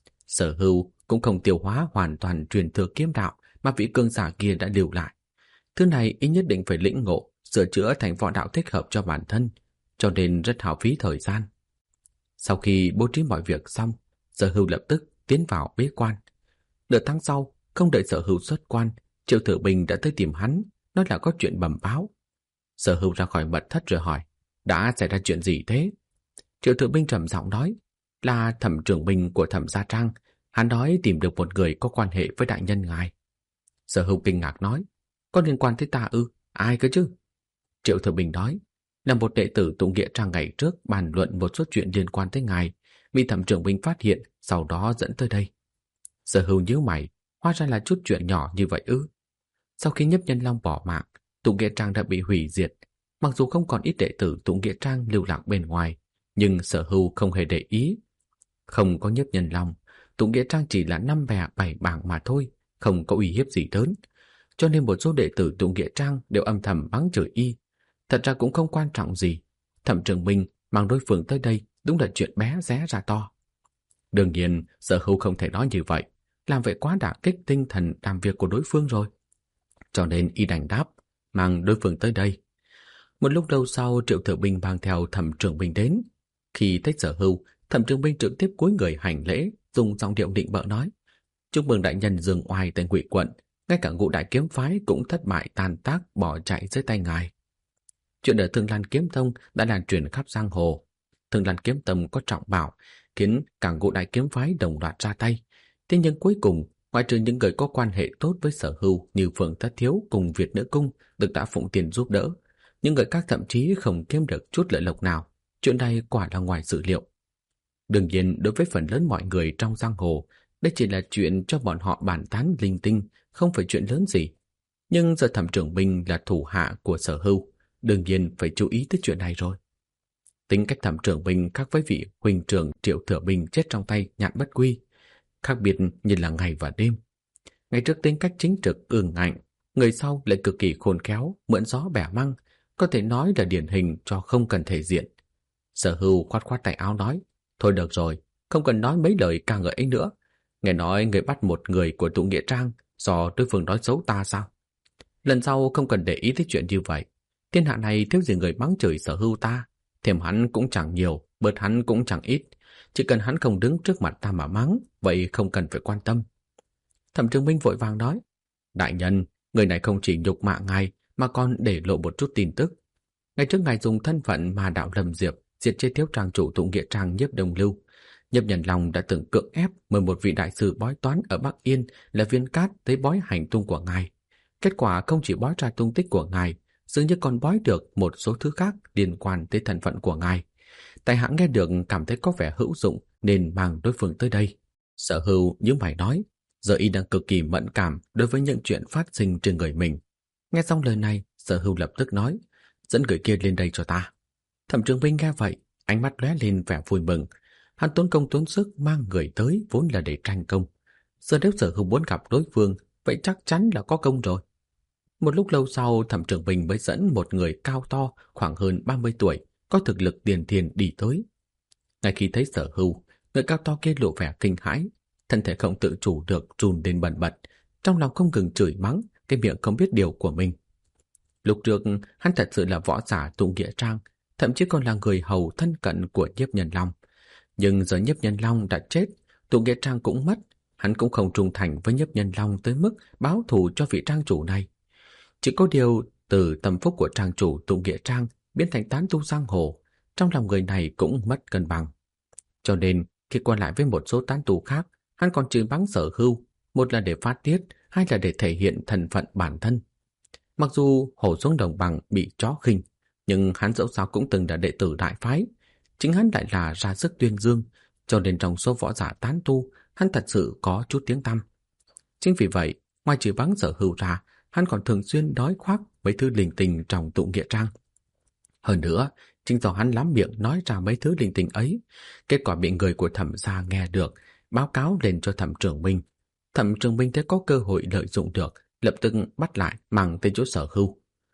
Sở Hưu cũng không tiêu hóa hoàn toàn truyền thừa kiếm đạo mà vị cường giả kia đã lưu lại. Thứ này ý nhất định phải lĩnh ngộ, sửa chữa thành võ đạo thích hợp cho bản thân, cho nên rất hao phí thời gian. Sau khi bố trí mọi việc xong, Sở Hưu lập tức tiến vào bế quan. Nửa tháng sau, không đợi Sở Hưu xuất quan, Triệu Thừa Bình đã tới tìm hắn, nói là có chuyện bẩm báo. Sở Hưu ra khỏi mật thất rồi hỏi, đã xảy ra chuyện gì thế? Triệu Thừa Bình trầm giọng nói, là Thẩm trưởng binh của Thẩm Gia Trang, hắn nói tìm được một người có quan hệ với đại nhân ngài. Sở Hưu kinh ngạc nói, có liên quan tới ta ư? Ai cơ chứ? Triệu Thừa Bình nói, là một đệ tử tụng Nghĩa Trang ngày trước bàn luận một số chuyện liên quan tới ngài, bị Thẩm trưởng binh phát hiện, sau đó dẫn tới đây. Sở Hưu nhíu mày, hóa ra là chút chuyện nhỏ như vậy ư? Sau khi Nhiếp Nhân Long bỏ mạng, tụng Nghĩa Trang đã bị hủy diệt. Mặc dù không còn ít đệ tử tụng Nghĩa Trang lưu lạc bên ngoài, nhưng Sở Hưu không hề để ý. Không có Nhiếp Nhân Long, tụng Nghĩa Trang chỉ là 5 bè 7 bảng mà thôi, không có uy hiếp gì lớn. Cho nên một số đệ tử tụng Nghĩa Trang đều âm thầm mắng chửi y. Thật ra cũng không quan trọng gì. Thẩm trưởng binh mang đối phương tới đây đúng là chuyện bé xé ra to. Đương nhiên, Sở Hưu không thể nói như vậy. Làm vậy quá đả kích tinh thần làm việc của đối phương rồi. Cho nên y đành đáp, mang đối phương tới đây. Một lúc lâu sau, Triệu Thừa Bình mang theo Thẩm trưởng binh đến. Khi thấy Sở Hưu, Thẩm trưởng binh trực tiếp cúi người hành lễ, dùng giọng điệu định bợ nói, chúc mừng đại nhân dương oai tại Ngụy quận, ngay cả Ngũ Đại Kiếm phái cũng thất bại tan tác bỏ chạy dưới tay ngài. Chuyện ở Thương Lan Kiếm Tông đã lan truyền khắp giang hồ. Thương Lan Kiếm Tông có trọng bảo, khiến cả Ngũ Đại Kiếm phái đồng loạt ra tay. Thế nhưng cuối cùng, ngoại trừ những người có quan hệ tốt với Sở Hưu như Phượng Thất Thiếu cùng Việt Nữ Cung được đã phụng tiền giúp đỡ, những người khác thậm chí không kiếm được chút lợi lộc nào. Chuyện này quả là ngoài dự liệu. Đương nhiên, đối với phần lớn mọi người trong giang hồ, đây chỉ là chuyện cho bọn họ bàn tán linh tinh, không phải chuyện lớn gì. Nhưng giờ Thẩm trưởng binh là thủ hạ của Sở Hưu, đương nhiên phải chú ý tới chuyện này rồi. Tính cách Thẩm trưởng binh khác với vị huynh trưởng Triệu Thừa Bình chết trong tay Nhạn Bất Quy, khác biệt như là ngày và đêm. Ngày trước tính cách chính trực ương ngạnh, người sau lại cực kỳ khôn khéo, mượn gió bẻ măng, có thể nói là điển hình cho không cần thể diện. Sở Hưu khoát khoát tay áo nói, thôi được rồi, không cần nói mấy lời ca ngợi ấy nữa. Nghe nói người bắt một người của tụng Nghĩa Trang do đối phương nói xấu ta sao? Lần sau không cần để ý tới chuyện như vậy. Thiên hạ này thiếu gì người mắng chửi Sở Hưu ta, thêm hắn cũng chẳng nhiều, bớt hắn cũng chẳng ít. Chỉ cần hắn không đứng trước mặt ta mà mắng, vậy không cần phải quan tâm. Thẩm Trường Minh vội vàng nói, đại nhân, người này không chỉ nhục mạ ngài mà còn để lộ một chút tin tức. Ngày trước ngài dùng thân phận mà đạo Lâm Diệp diệt chế thiếu trang chủ tụng Nghĩa Trang Nhiếp Đông Lưu. Nhiếp Nhân Long đã từng cưỡng ép mời một vị đại sư bói toán ở Bắc Yên là Viên Cát tới bói hành tung của ngài. Kết quả không chỉ bói ra tung tích của ngài, dường như còn bói được một số thứ khác liên quan tới thân phận của ngài. Tại hạ nghe được cảm thấy có vẻ hữu dụng nên mang đối phương tới đây. Sở Hưu như mày nói, giờ y đang cực kỳ mẫn cảm đối với những chuyện phát sinh trên người mình. Nghe xong lời này, Sở Hưu lập tức nói, dẫn người kia lên đây cho ta. Thẩm Trường Binh nghe vậy, ánh mắt lóe lên vẻ vui mừng. Hắn tốn công tốn sức mang người tới vốn là để tranh công. Giờ nếu Sở Hưu muốn gặp đối phương, vậy chắc chắn là có công rồi. Một lúc lâu sau, Thẩm Trường Binh mới dẫn một người cao to, khoảng hơn 30 tuổi, có thực lực tiền thiền đi tới. Ngay khi thấy Sở Hưu, người cao to kia lộ vẻ kinh hãi, thân thể không tự chủ được run lên bần bật, trong lòng không ngừng chửi mắng, cái miệng không biết điều của mình. Lúc trước, hắn thật sự là võ giả tụng Nghĩa Trang, thậm chí còn là người hầu thân cận của Nhiếp Nhân Long. Nhưng giờ Nhiếp Nhân Long đã chết, tụng Nghĩa Trang cũng mất, hắn cũng không trung thành với Nhiếp Nhân Long tới mức báo thù cho vị trang chủ này. Chỉ có điều, từ tâm phúc của trang chủ tụng Nghĩa Trang biến thành tán tu giang hồ, trong lòng người này cũng mất cân bằng. Cho nên, khi qua lại với một số tán tu khác, hắn còn chửi mắng Sở Hưu, một là để phát tiết, hai là để thể hiện thân phận bản thân. Mặc dù hổ xuống đồng bằng bị chó khinh, nhưng hắn dẫu sao cũng từng là đệ tử đại phái. Chính hắn lại là ra sức tuyên dương, cho nên trong số võ giả tán tu, hắn thật sự có chút tiếng tăm. Chính vì vậy, ngoài trừ vắng Sở Hưu ra, hắn còn thường xuyên nói khoác mấy thứ linh tinh trong tụ nghĩa trang. Hơn nữa, chính do hắn lắm miệng nói ra mấy thứ linh tinh ấy, kết quả bị người của Thẩm gia nghe được, báo cáo lên cho Thẩm Trường Minh. Thẩm Trường Minh thấy có cơ hội lợi dụng được, lập tức bắt lại mang tới chỗ Sở Hưu.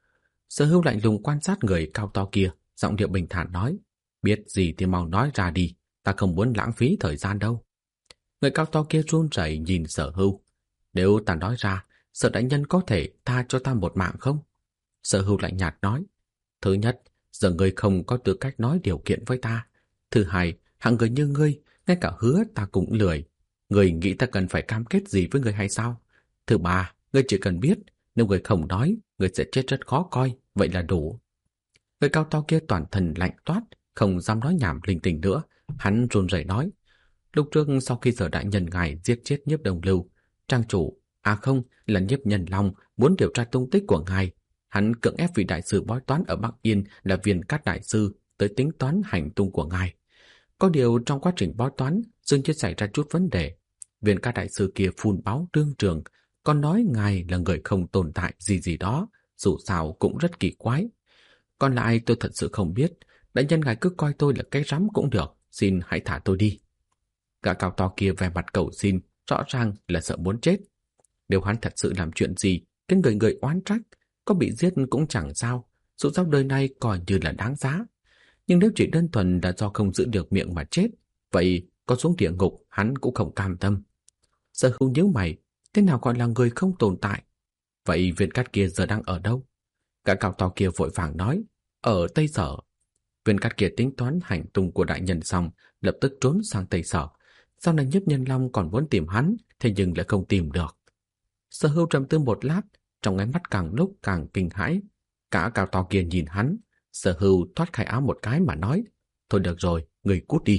Sở Hưu lạnh lùng quan sát người cao to kia, giọng điệu bình thản nói: biết gì thì mau nói ra đi, ta không muốn lãng phí thời gian đâu. Người cao to kia run rẩy nhìn Sở Hưu. Nếu ta nói ra, Sở đại nhân có thể tha cho ta một mạng không? Sở Hưu lạnh nhạt nói: thứ nhất, giờ ngươi không có tư cách nói điều kiện với ta. Thứ hai, hạng người như ngươi, ngay cả hứa ta cũng lười. Ngươi nghĩ ta cần phải cam kết gì với ngươi hay sao? Thứ ba, ngươi chỉ cần biết, nếu ngươi không nói, ngươi sẽ chết rất khó coi, vậy là đủ. Người cao to kia toàn thân lạnh toát, không dám nói nhảm linh tinh nữa. Hắn run rẩy nói: lúc trước sau khi Sở đại nhân ngài giết chết Nhiếp Đồng Lưu, trang chủ, không, là Nhiếp Nhân Long muốn điều tra tung tích của ngài. Hắn cưỡng ép vị đại sư bói toán ở Bắc Yên là Viên Cát đại sư tới tính toán hành tung của ngài. Có điều trong quá trình bói toán dường như xảy ra chút vấn đề. Viên Cát đại sư kia phun báo đương trường, còn nói ngài là người không tồn tại gì gì đó, dù sao cũng rất kỳ quái. Còn lại tôi thật sự không biết, đại nhân ngài cứ coi tôi là cái rắm cũng được, xin hãy thả tôi đi. Gã cao to kia vẻ mặt cầu xin, rõ ràng là sợ muốn chết. Nếu hắn thật sự làm chuyện gì, cái người oán trách, có bị giết cũng chẳng sao, dù sao đời này coi như là đáng giá. Nhưng nếu chỉ đơn thuần là do không giữ được miệng mà chết, vậy có xuống địa ngục hắn cũng không cam tâm. Sở Hưu nhíu mày, thế nào gọi là người không tồn tại? Vậy Viên Cát kia giờ đang ở đâu? Gã cao to kia vội vàng nói: ở Tây Sở. Viên Cát kia tính toán hành tung của đại nhân xong, lập tức trốn sang Tây Sở. Sau này Nhiếp Nhân Long còn muốn tìm hắn, thế nhưng lại không tìm được. Sở Hưu trầm tư một lát, trong ánh mắt càng lúc càng kinh hãi. Cả cao to kia nhìn hắn, Sở Hưu thoát khai áo một cái mà nói: thôi được rồi, người cút đi.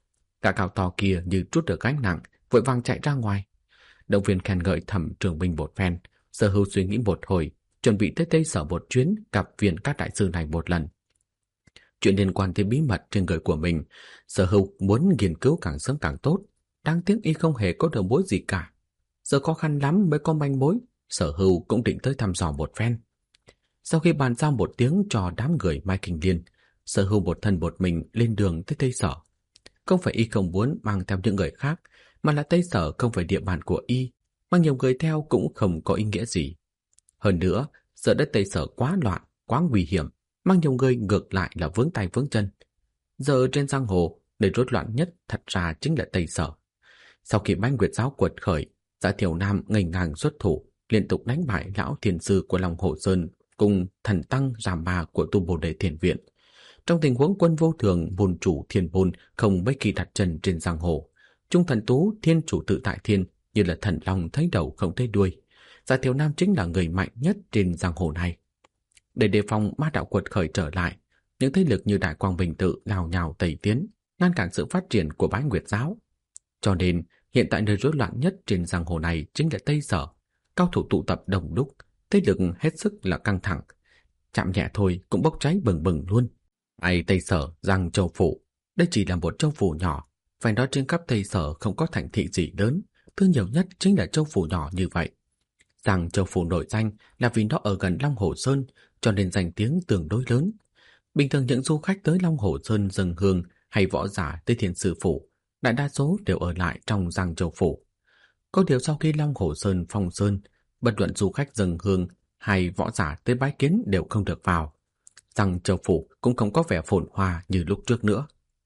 Cả cao to kia như trút được gánh nặng, vội vàng chạy ra ngoài. Động viên khen ngợi Thẩm Trường Minh một phen, Sở Hưu suy nghĩ một hồi, chuẩn bị tới Tây Sở một chuyến gặp Viên Cát đại sư này một lần. Chuyện liên quan tới bí mật trên người của mình, Sở Hưu muốn nghiên cứu càng sớm càng tốt. Đáng tiếc y không hề có đầu mối gì cả. Giờ khó khăn lắm mới có manh mối, Sở Hưu cũng định tới thăm dò một phen. Sau khi bàn giao một tiếng cho đám người Mai Kinh Liên, Sở Hưu một thân một mình lên đường tới Tây Sở. Không phải y không muốn mang theo những người khác, mà là Tây Sở không phải địa bàn của y, mang nhiều người theo cũng không có ý nghĩa gì. Hơn nữa, giờ đất Tây Sở quá loạn, quá nguy hiểm, mang nhiều người ngược lại là vướng tay vướng chân. Giờ trên giang hồ, nơi rối loạn nhất thật ra chính là Tây Sở. Sau khi Bách Nguyệt giáo quật khởi, Dạ Thiểu Nam nghênh ngang xuất thủ, liên tục đánh bại lão thiền sư của Long Hồ Sơn cùng thần tăng Giàm Ma của Tu Bồ Đề Thiền Viện. Trong tình huống quân vô thường môn chủ Thiên Môn không mấy khi đặt chân trên giang hồ, Trung thần tú Thiên chủ tự tại thiên như là thần long thấy đầu không thấy đuôi. Dạ Thiểu Nam chính là người mạnh nhất trên giang hồ này. Để đề phòng ma đạo quật khởi trở lại, những thế lực như Đại Quang Bình Tự nhào nhào tẩy tiến, ngăn cản sự phát triển của Bái Nguyệt giáo. Cho nên, hiện tại nơi rối loạn nhất trên giang hồ này chính là Tây Sở. Cao thủ tụ tập đông đúc, thế lực hết sức là căng thẳng. Chạm nhẹ thôi cũng bốc cháy bừng bừng luôn. Tây Sở, Giang Châu Phủ, đây chỉ là một châu phủ nhỏ. Phải nói trên khắp Tây Sở không có thành thị gì lớn, thứ nhiều nhất chính là châu phủ nhỏ như vậy. Giang Châu Phủ nổi danh là vì nó ở gần Long Hồ Sơn, cho nên danh tiếng tương đối lớn. Bình thường những du khách tới Long Hồ Sơn dâng hương hay võ giả tới Thiên Sư Phủ, đại đa số đều ở lại trong Giang Châu Phủ. Có điều sau khi Long Hồ Sơn phong sơn, bất luận du khách dâng hương hay võ giả tới bái kiến đều không được vào. Giang Châu Phủ cũng không có vẻ phồn hoa như lúc trước nữa.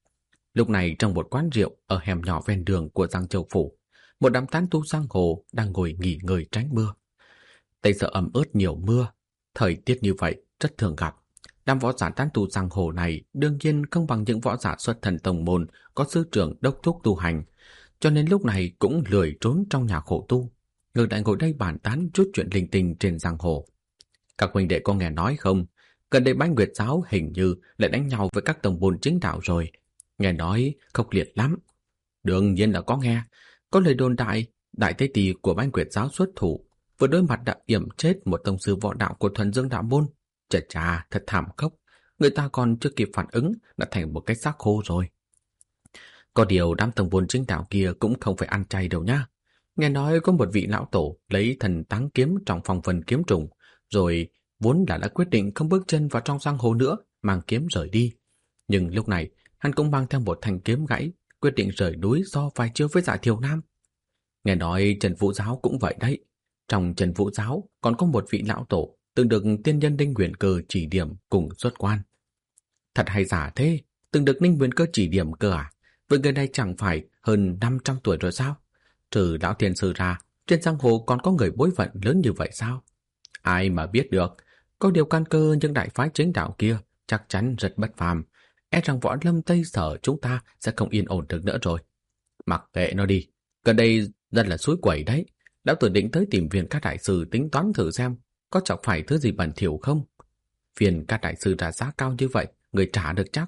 Lúc này trong một quán rượu ở hẻm nhỏ ven đường của Giang Châu Phủ, một đám tán tu giang hồ đang ngồi nghỉ ngơi tránh mưa. Tây Sở ẩm ướt nhiều mưa, thời tiết như vậy rất thường gặp. Đám võ giả tán tu giang hồ này đương nhiên không bằng những võ giả xuất thần tông môn có sư trưởng đốc thúc tu hành, cho nên lúc này cũng lười trốn trong nhà khổ tu, ngược lại ngồi đây bàn tán chút chuyện linh tinh trên giang hồ. Các huynh đệ có nghe nói không? Gần đây Bách Nguyệt giáo hình như lại đánh nhau với các tông môn chính đạo rồi. Nghe nói khốc liệt lắm. Đương nhiên là có nghe. Có lời đồn đại, đại tế tỳ của Bách Nguyệt giáo xuất thủ, vừa đối mặt đã yểm chết một tông sư võ đạo của Thuần Dương đạo môn. Chà chà, thật thảm khốc. người ta còn chưa kịp phản ứng đã thành một cái xác khô rồi. Có điều đám tông môn chính đạo kia cũng không phải ăn chay đâu nhá. Nghe nói có một vị lão tổ lấy thần táng kiếm trong phong vân kiếm trùng, rồi vốn đã quyết định không bước chân vào trong giang hồ nữa, mang kiếm rời đi. Nhưng lúc này, hắn cũng mang theo một thanh kiếm gãy, quyết định rời núi do vài chiêu với Dạ Thiều Nam. Nghe nói Trần Vũ Giáo cũng vậy đấy. Trong Trần Vũ Giáo còn có một vị lão tổ từng được tiên nhân Ninh Huyền Cơ chỉ điểm cùng xuất quan. Thật hay giả thế, từng được Ninh Huyền Cơ chỉ điểm cơ à? Vậy người này chẳng phải hơn 500 tuổi rồi sao? Trừ lão thiên sư ra, trên giang hồ còn có người bối phận lớn như vậy sao? Ai mà biết được, có điều căn cơ những đại phái chính đạo kia chắc chắn rất bất phàm. E rằng võ lâm Tây Sở chúng ta sẽ không yên ổn được nữa rồi. Mặc kệ nó đi, gần đây rất là suối quẩy đấy. Lão tử định tới tìm Viên Các đại sư tính toán thử xem có chẳng phải thứ gì bẩn thỉu không. Viên Các đại sư ra giá cao như vậy, người trả được chắc.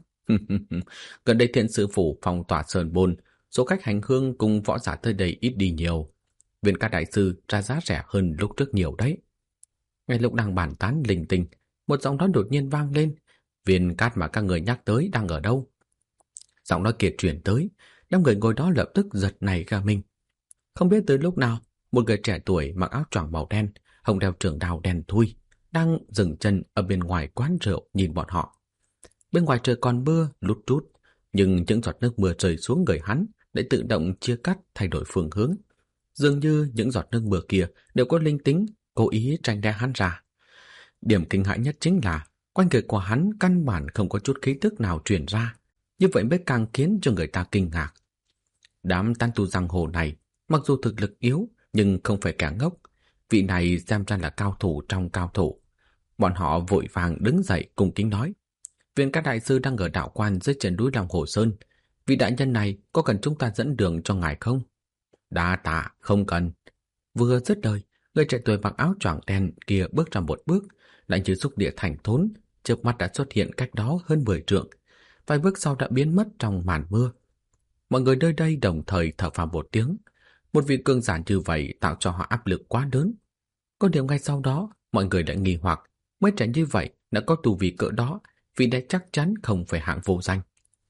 Gần đây Thiện Sư Phủ phong tỏa Sơn Bôn, số khách hành hương cùng võ giả tới đây ít đi nhiều. Viên Các đại sư ra giá rẻ hơn lúc trước nhiều đấy. Ngay lúc đang bàn tán linh tinh, một giọng nói đột nhiên vang lên. Viên Cát mà các người nhắc tới đang ở đâu? Giọng nói kia truyền tới, đám người ngồi đó lập tức giật nảy cả mình. Không biết từ lúc nào, một người trẻ tuổi mặc áo choàng màu đen, hồng đeo trường đao đen thui, đang dừng chân ở bên ngoài quán rượu nhìn bọn họ. Bên ngoài trời còn mưa lút trút, nhưng những giọt nước mưa rơi xuống người hắn để tự động chia cắt thay đổi phương hướng. Dường như những giọt nước mưa kia đều có linh tính, cố ý tránh né hắn ra. Điểm kinh hãi nhất chính là quanh người của hắn căn bản không có chút khí tức nào truyền ra, như vậy mới càng khiến cho người ta kinh ngạc. Đám tán tu giang hồ này, mặc dù thực lực yếu nhưng không phải kẻ ngốc, vị này xem ra là cao thủ trong cao thủ. Bọn họ vội vàng đứng dậy cung kính nói: Viên Các đại sư đang ở đạo quan dưới chân núi Long Hồ Sơn, vị đại nhân này có cần chúng ta dẫn đường cho ngài không? Đa tạ, không cần. Vừa dứt lời, người trẻ tuổi mặc áo choàng đen kia bước ra một bước, lại như xúc địa thành thốn, chớp mắt đã xuất hiện cách đó hơn 10 trượng, vài bước sau đã biến mất trong màn mưa. Mọi người nơi đây đồng thời thở phào một tiếng. Một vị cường giả như vậy tạo cho họ áp lực quá lớn. Có điều ngay sau đó, mọi người đã nghi hoặc, mấy trẻ như vậy đã có tu vi cỡ đó, vì đây chắc chắn không phải hạng vô danh.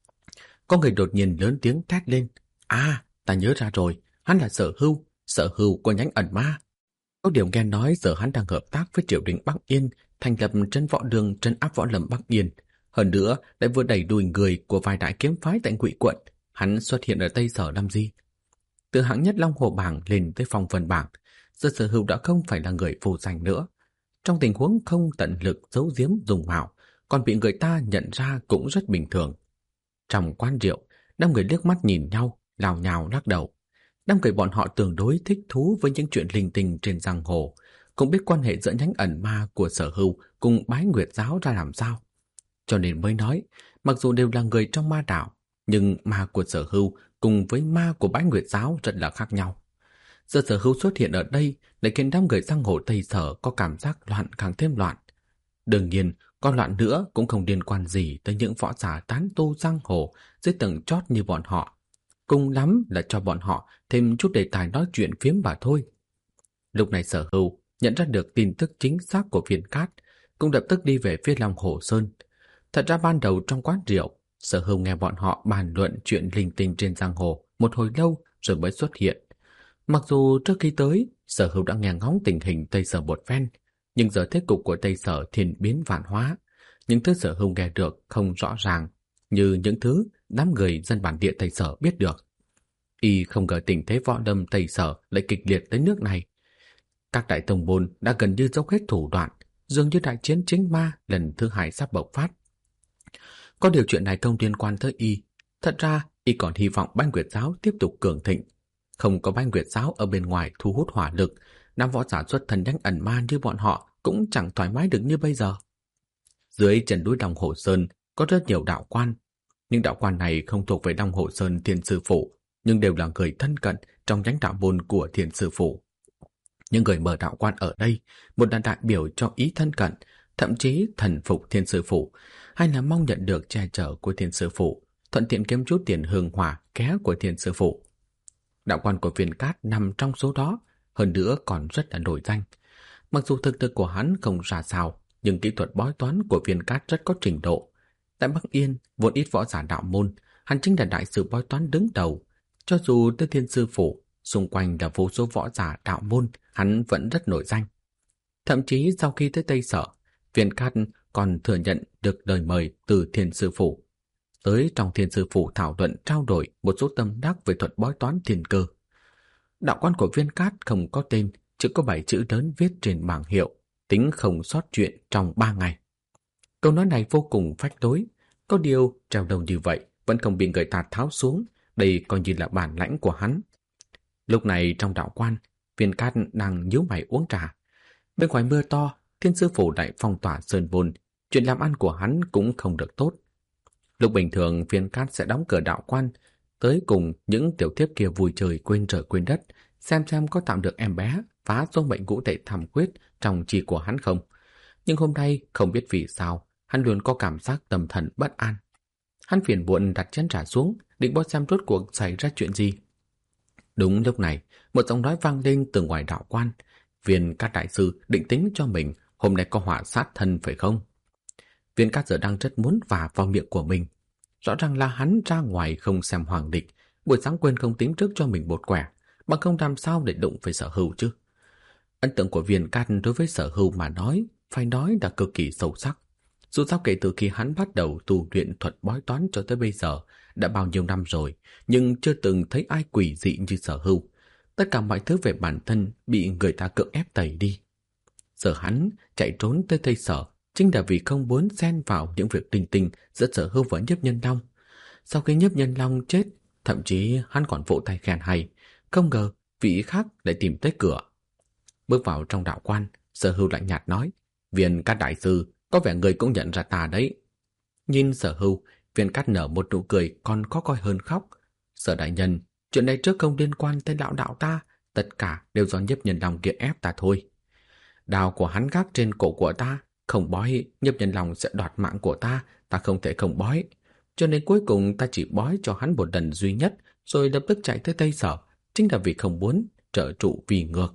Có người đột nhiên lớn tiếng thét lên: À, ta nhớ ra rồi, hắn là Sở Hưu của nhánh ẩn ma. Có điều nghe nói giờ hắn đang hợp tác với triều đình Bắc Yên, thành lập trấn võ đường trấn áp võ lâm Bắc Yên. Hơn nữa, lại vừa đẩy đuổi người của vài đại kiếm phái tại Ngụy quận. Hắn xuất hiện ở Tây Sở làm gì? Từ hạng nhất Long Hồ bảng lên tới phong vân bảng, giờ Sở Hưu đã không phải là người vô danh nữa. Trong tình huống không tận lực giấu giếm dùng mạo, còn bị người ta nhận ra cũng rất bình thường. Trong quán rượu, đám người liếc mắt nhìn nhau, lào nhào lắc đầu. Đám người bọn họ tương đối thích thú với những chuyện linh tinh trên giang hồ, cũng biết quan hệ giữa nhánh ẩn ma của Sở Hưu cùng Bái Nguyệt giáo ra làm sao. Cho nên mới nói, mặc dù đều là người trong ma đạo, nhưng ma của Sở Hưu cùng với ma của Bái Nguyệt giáo rất là khác nhau. Giờ Sở Hưu xuất hiện ở đây để khiến đám người giang hồ Tây Sở có cảm giác loạn càng thêm loạn. Đương nhiên, có loạn nữa cũng không liên quan gì tới những võ giả tán tu giang hồ dưới tầng chót như bọn họ. Cùng lắm là cho bọn họ thêm chút đề tài nói chuyện phiếm mà thôi. Lúc này Sở Hưu nhận ra được tin tức chính xác của Viên Cát, cũng lập tức đi về phía Long Hồ Sơn. Thật ra ban đầu trong quán rượu, Sở Hưu nghe bọn họ bàn luận chuyện linh tinh trên giang hồ một hồi lâu rồi mới xuất hiện. Mặc dù trước khi tới, Sở Hưu đã nghe ngóng tình hình Tây Sở một phen, nhưng giờ thế cục của Tây Sở thiên biến vạn hóa. Những thứ Sở Hưu nghe được không rõ ràng như những thứ đám người dân bản địa Tây Sở biết được. Y không ngờ tình thế võ lâm Tây Sở lại kịch liệt tới nước này. Các đại tông môn đã gần như dốc hết thủ đoạn, dường như đại chiến chính ma lần thứ 2 sắp bộc phát. Có điều chuyện này không liên quan tới Y. Thật ra, Y còn hy vọng Bái Nguyệt giáo tiếp tục cường thịnh. Không có Bái Nguyệt giáo ở bên ngoài thu hút hỏa lực, nam võ giả xuất thân nhánh ẩn ma như bọn họ cũng chẳng thoải mái được như bây giờ. Dưới chân núi Long Hồ Sơn có rất nhiều đạo quan. Nhưng đạo quan này không thuộc về Long Hồ Sơn Thiên Sư Phụ, nhưng đều là người thân cận trong nhánh đạo môn của Thiên Sư Phụ. Những người mở đạo quan ở đây, một là đại biểu cho ý thân cận, thậm chí thần phục Thiên Sư Phụ, hay là mong nhận được che chở của Thiên Sư Phụ, thuận tiện kiếm chút tiền hương hỏa ké của Thiên Sư Phụ. Đạo quan của Viên Cát nằm trong số đó, hơn nữa còn rất là nổi danh. Mặc dù thực lực của hắn không ra sao, nhưng kỹ thuật bói toán của Viên Cát rất có trình độ. Tại Bắc Yên, vốn ít võ giả đạo môn, hắn chính là đại sư bói toán đứng đầu. Cho dù tới Thiên Sư Phủ, xung quanh là vô số võ giả đạo môn, hắn vẫn rất nổi danh. Thậm chí sau khi tới Tây Sở, Viên Cát còn thừa nhận được lời mời từ Thiên Sư Phủ. Tới trong Thiên Sư Phủ thảo luận trao đổi một số tâm đắc về thuật bói toán thiên cơ. Đạo quan của Viên Cát không có tên, chỉ có 7 chữ lớn viết trên bảng hiệu, tính không sót chuyện trong 3 ngày. Câu nói này vô cùng phách lối, có điều treo đầu như vậy vẫn không bị người ta tháo xuống, đây coi như là bản lãnh của hắn. Lúc này trong đạo quan, Viên Cát đang nhíu mày uống trà. Bên ngoài mưa to, Thiên Sư Phủ lại phong tỏa sơn môn, chuyện làm ăn của hắn cũng không được tốt. Lúc bình thường Viên Cát sẽ đóng cửa đạo quan, tới cùng những tiểu thiếp kia vui chơi quên trời quên đất, xem có tạm được em bé phá số mệnh ngũ tệ thảm quyết trong chi của hắn không. Nhưng hôm nay không biết vì sao, hắn luôn có cảm giác tâm thần bất an. Hắn phiền muộn đặt chén trà xuống, định bói xem rốt cuộc xảy ra chuyện gì. Đúng lúc này, một giọng nói vang lên từ ngoài đạo quan. Viên Cát đại sư định tính cho mình hôm nay có họa sát thân phải không? Viên Cát giờ đang rất muốn vả vào miệng của mình. Rõ ràng là hắn ra ngoài không xem hoàng địch, buổi sáng quên không tính trước cho mình một quẻ, bằng không làm sao để đụng với Sở Hưu chứ. Ấn tượng của Viên Cát đối với Sở Hưu mà nói, phải nói là cực kỳ sâu sắc. Dù sao kể từ khi hắn bắt đầu tu luyện thuật bói toán cho tới bây giờ, đã bao nhiêu năm rồi, nhưng chưa từng thấy ai quỷ dị như Sở Hưu. Tất cả mọi thứ về bản thân bị người ta cưỡng ép tẩy đi. Giờ hắn chạy trốn tới Tây Sở chính là vì không muốn xen vào những việc linh tinh giữa Sở Hưu và Nhiếp Nhân Long. Sau khi Nhiếp Nhân Long chết, thậm chí hắn còn vỗ tay khen hay, không ngờ vị khác lại tìm tới cửa. Bước vào trong đạo quan, Sở Hưu lạnh nhạt nói, Viên Cát đại sư, có vẻ người cũng nhận ra ta đấy. Nhìn Sở Hưu, Viên Cát nở một nụ cười còn khó coi hơn khóc. Sở đại nhân, chuyện này trước không liên quan tới lão đạo ta, tất cả đều do Nhiếp Nhân Long kia ép ta thôi. Đao của hắn gác trên cổ của ta, không bói, Nhiếp Nhân Long sẽ đoạt mạng của ta, ta không thể không bói. Cho nên cuối cùng ta chỉ bói cho hắn một lần duy nhất, rồi lập tức chạy tới Tây Sở, chính là vì không muốn trợ trụ vì ngược.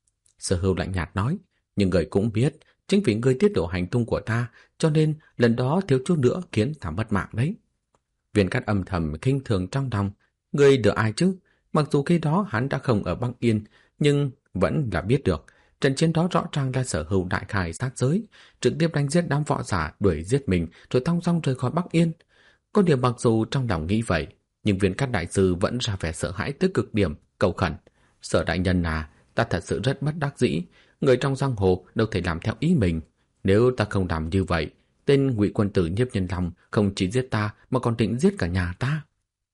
Sở Hưu lạnh nhạt nói, nhưng người cũng biết, chính vì ngươi tiết lộ hành tung của ta, cho nên lần đó thiếu chút nữa khiến ta mất mạng đấy. Viên Cát âm thầm khinh thường trong lòng, ngươi đỡ ai chứ? Mặc dù khi đó hắn đã không ở Bắc Yên, nhưng vẫn là biết được. Trận chiến đó rõ ràng là Sở Hưu đại khai sát giới, trực tiếp đánh giết đám võ giả đuổi giết mình rồi thong dong rời khỏi Bắc Yên. Có điều mặc dù trong lòng nghĩ vậy, nhưng Viên Cát đại sư vẫn ra vẻ sợ hãi tới cực điểm, cầu khẩn. Sở đại nhân à, ta thật sự rất bất đắc dĩ, người trong giang hồ đâu thể làm theo ý mình. Nếu ta không làm như vậy, tên Ngụy quân tử Nhiếp Nhân Long không chỉ giết ta mà còn định giết cả nhà ta.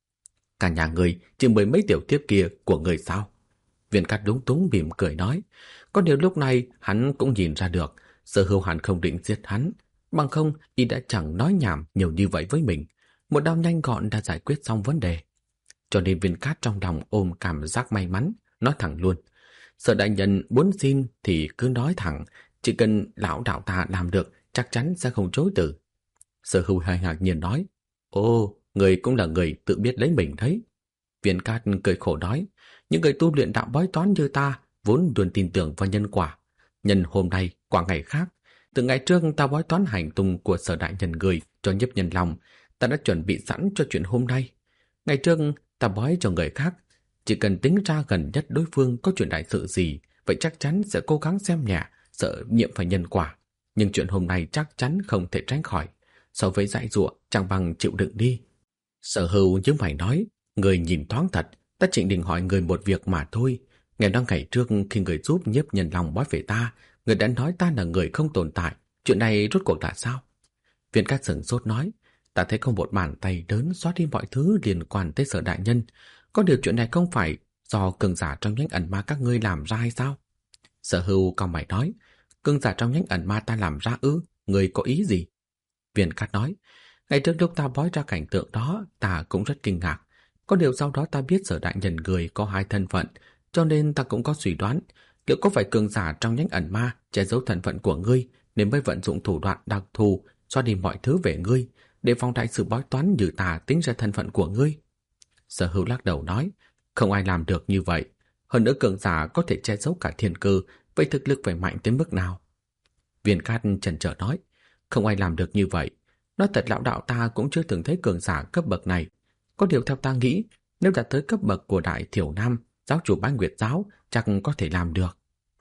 Cả nhà người chỉ mười mấy tiểu thiếp kia của người sao? Viên Cát lúng túng mỉm cười nói. Có điều lúc này hắn cũng nhìn ra được Sở Hưu hẳn không định giết hắn, bằng không y đã chẳng nói nhảm nhiều như vậy với mình. Một đao nhanh gọn đã giải quyết xong vấn đề. Cho nên Viên Cát trong lòng ôm cảm giác may mắn, nói thẳng luôn. Sở đại nhân muốn xin thì cứ nói thẳng, chỉ cần lão đạo ta làm được chắc chắn sẽ không chối từ. Sở Hưu hơi ngạc nhiên nói, ồ, người cũng là người tự biết lấy mình đấy. Viên Cát cười khổ nói, những người tu luyện đạo bói toán như ta vốn luôn tin tưởng vào nhân quả. Nhân hôm nay qua ngày khác, từ ngày trước ta bói toán hành tung của Sở đại nhân người cho Nhiếp Nhân Long, ta đã chuẩn bị sẵn cho chuyện hôm nay. Ngày trước ta bói cho người khác, chỉ cần tính ra gần nhất đối phương có chuyện đại sự gì, vậy chắc chắn sẽ cố gắng xem nhẹ, sợ nhiễm phải nhân quả. Nhưng chuyện hôm nay chắc chắn không thể tránh khỏi. So với dại dụa, chẳng bằng chịu đựng đi. Sở Hưu như mày nói, người nhìn thoáng thật, ta chỉ định hỏi người một việc mà thôi. Ngày đó ngày trước khi người giúp Nhiếp Nhân Long bói về ta, người đã nói ta là người không tồn tại. Chuyện này rốt cuộc là sao? Viên Cát sửng sốt nói, ta thấy có một bàn tay lớn xóa đi mọi thứ liên quan tới Sở đại nhân. Có điều chuyện này không phải do cường giả trong nhánh ẩn ma các ngươi làm ra hay sao? Sở Hưu cau mày nói, cường giả trong nhánh ẩn ma ta làm ra ư? Người có ý gì? Viên Cát nói, ngày trước lúc ta bói ra cảnh tượng đó, ta cũng rất kinh ngạc. Có điều sau đó ta biết Sở đại nhân người có hai thân phận, cho nên ta cũng có suy đoán, liệu có phải cường giả trong nhánh ẩn ma che giấu thân phận của ngươi nên mới vận dụng thủ đoạn đặc thù xóa đi mọi thứ về ngươi, để phòng đại sự bói toán như ta tính ra thân phận của ngươi? Sở Hưu lắc đầu nói, không ai làm được như vậy. Hơn nữa cường giả có thể che giấu cả thiên cơ, vậy thực lực phải mạnh tới mức nào? Viên Cát chần chờ nói, không ai làm được như vậy. Nói thật lão đạo ta cũng chưa từng thấy cường giả cấp bậc này. Có điều theo ta nghĩ, nếu đạt tới cấp bậc của Đại Thiểu Nam, giáo chủ Bái Nguyệt giáo chắc có thể làm được.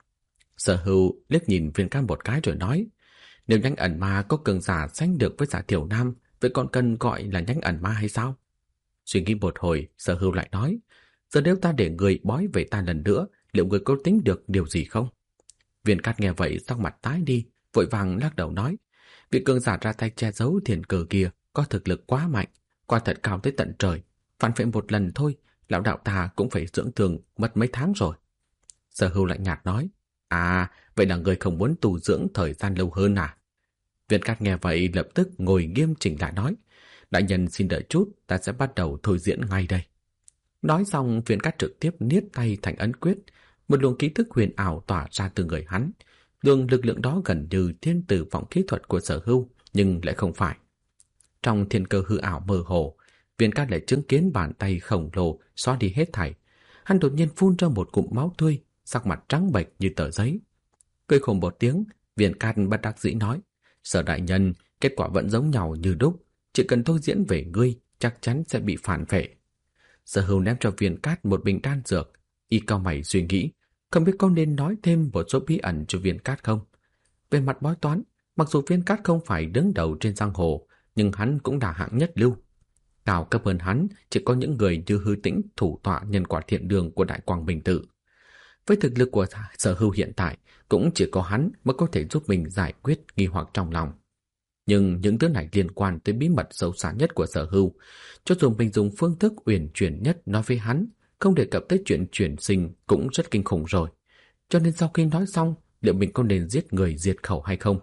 Sở Hưu liếc nhìn Viên Cát một cái rồi nói, nếu nhánh ẩn ma có cường giả sánh được với giả Thiểu Nam, vậy còn cần gọi là nhánh ẩn ma hay sao? Suy nghĩ một hồi, Sở Hưu lại nói, giờ nếu ta để người bói về ta lần nữa, liệu người có tính được điều gì không? Viên Cát nghe vậy sắc mặt tái đi, vội vàng lắc đầu nói, vị cường giả ra tay che giấu thiền cờ kia có thực lực quá mạnh, quả thật cao tới tận trời, phản phệ một lần thôi, lão đạo ta cũng phải dưỡng thương mất mấy tháng rồi. Sở Hưu lạnh nhạt nói, à, vậy là người không muốn tu dưỡng thời gian lâu hơn à? Viên Cát nghe vậy lập tức ngồi nghiêm chỉnh lại nói, đại nhân xin đợi chút, ta sẽ bắt đầu thôi diễn ngay đây. Nói xong, Viên Cát trực tiếp niết tay thành ấn quyết, một luồng ký thức huyền ảo tỏa ra từ người hắn. Luồng lực lượng đó gần như thiên tử vọng kỹ thuật của Sở Hưu, nhưng lại không phải. Trong thiên cơ hư ảo mơ hồ, Viên Cát lại chứng kiến bàn tay khổng lồ xóa đi hết thảy. Hắn đột nhiên phun ra một cụm máu tươi, sắc mặt trắng bệch như tờ giấy. Cười khổ một tiếng, Viên Cát bất đắc dĩ nói, Sở đại nhân, kết quả vẫn giống nhau như đúc, chỉ cần thôi diễn về ngươi, chắc chắn sẽ bị phản phệ. Sở Hưu ném cho Viên Cát một bình đan dược, y cau mày suy nghĩ, không biết có nên nói thêm một số bí ẩn cho Viên Cát không. Về mặt bói toán, mặc dù Viên Cát không phải đứng đầu trên giang hồ, nhưng hắn cũng là hạng nhất lưu. Cao cấp hơn hắn chỉ có những người như Hư Tĩnh, thủ tọa nhân quả thiện đường của Đại Quang Minh Tự. Với thực lực của Sở Hưu hiện tại, cũng chỉ có hắn mới có thể giúp mình giải quyết nghi hoặc trong lòng. Nhưng những thứ này liên quan tới bí mật sâu xa nhất của Sở Hưu, cho dù mình dùng phương thức uyển chuyển nhất nói với hắn, không đề cập tới chuyện chuyển sinh cũng rất kinh khủng rồi. Cho nên sau khi nói xong, liệu mình có nên giết người diệt khẩu hay không?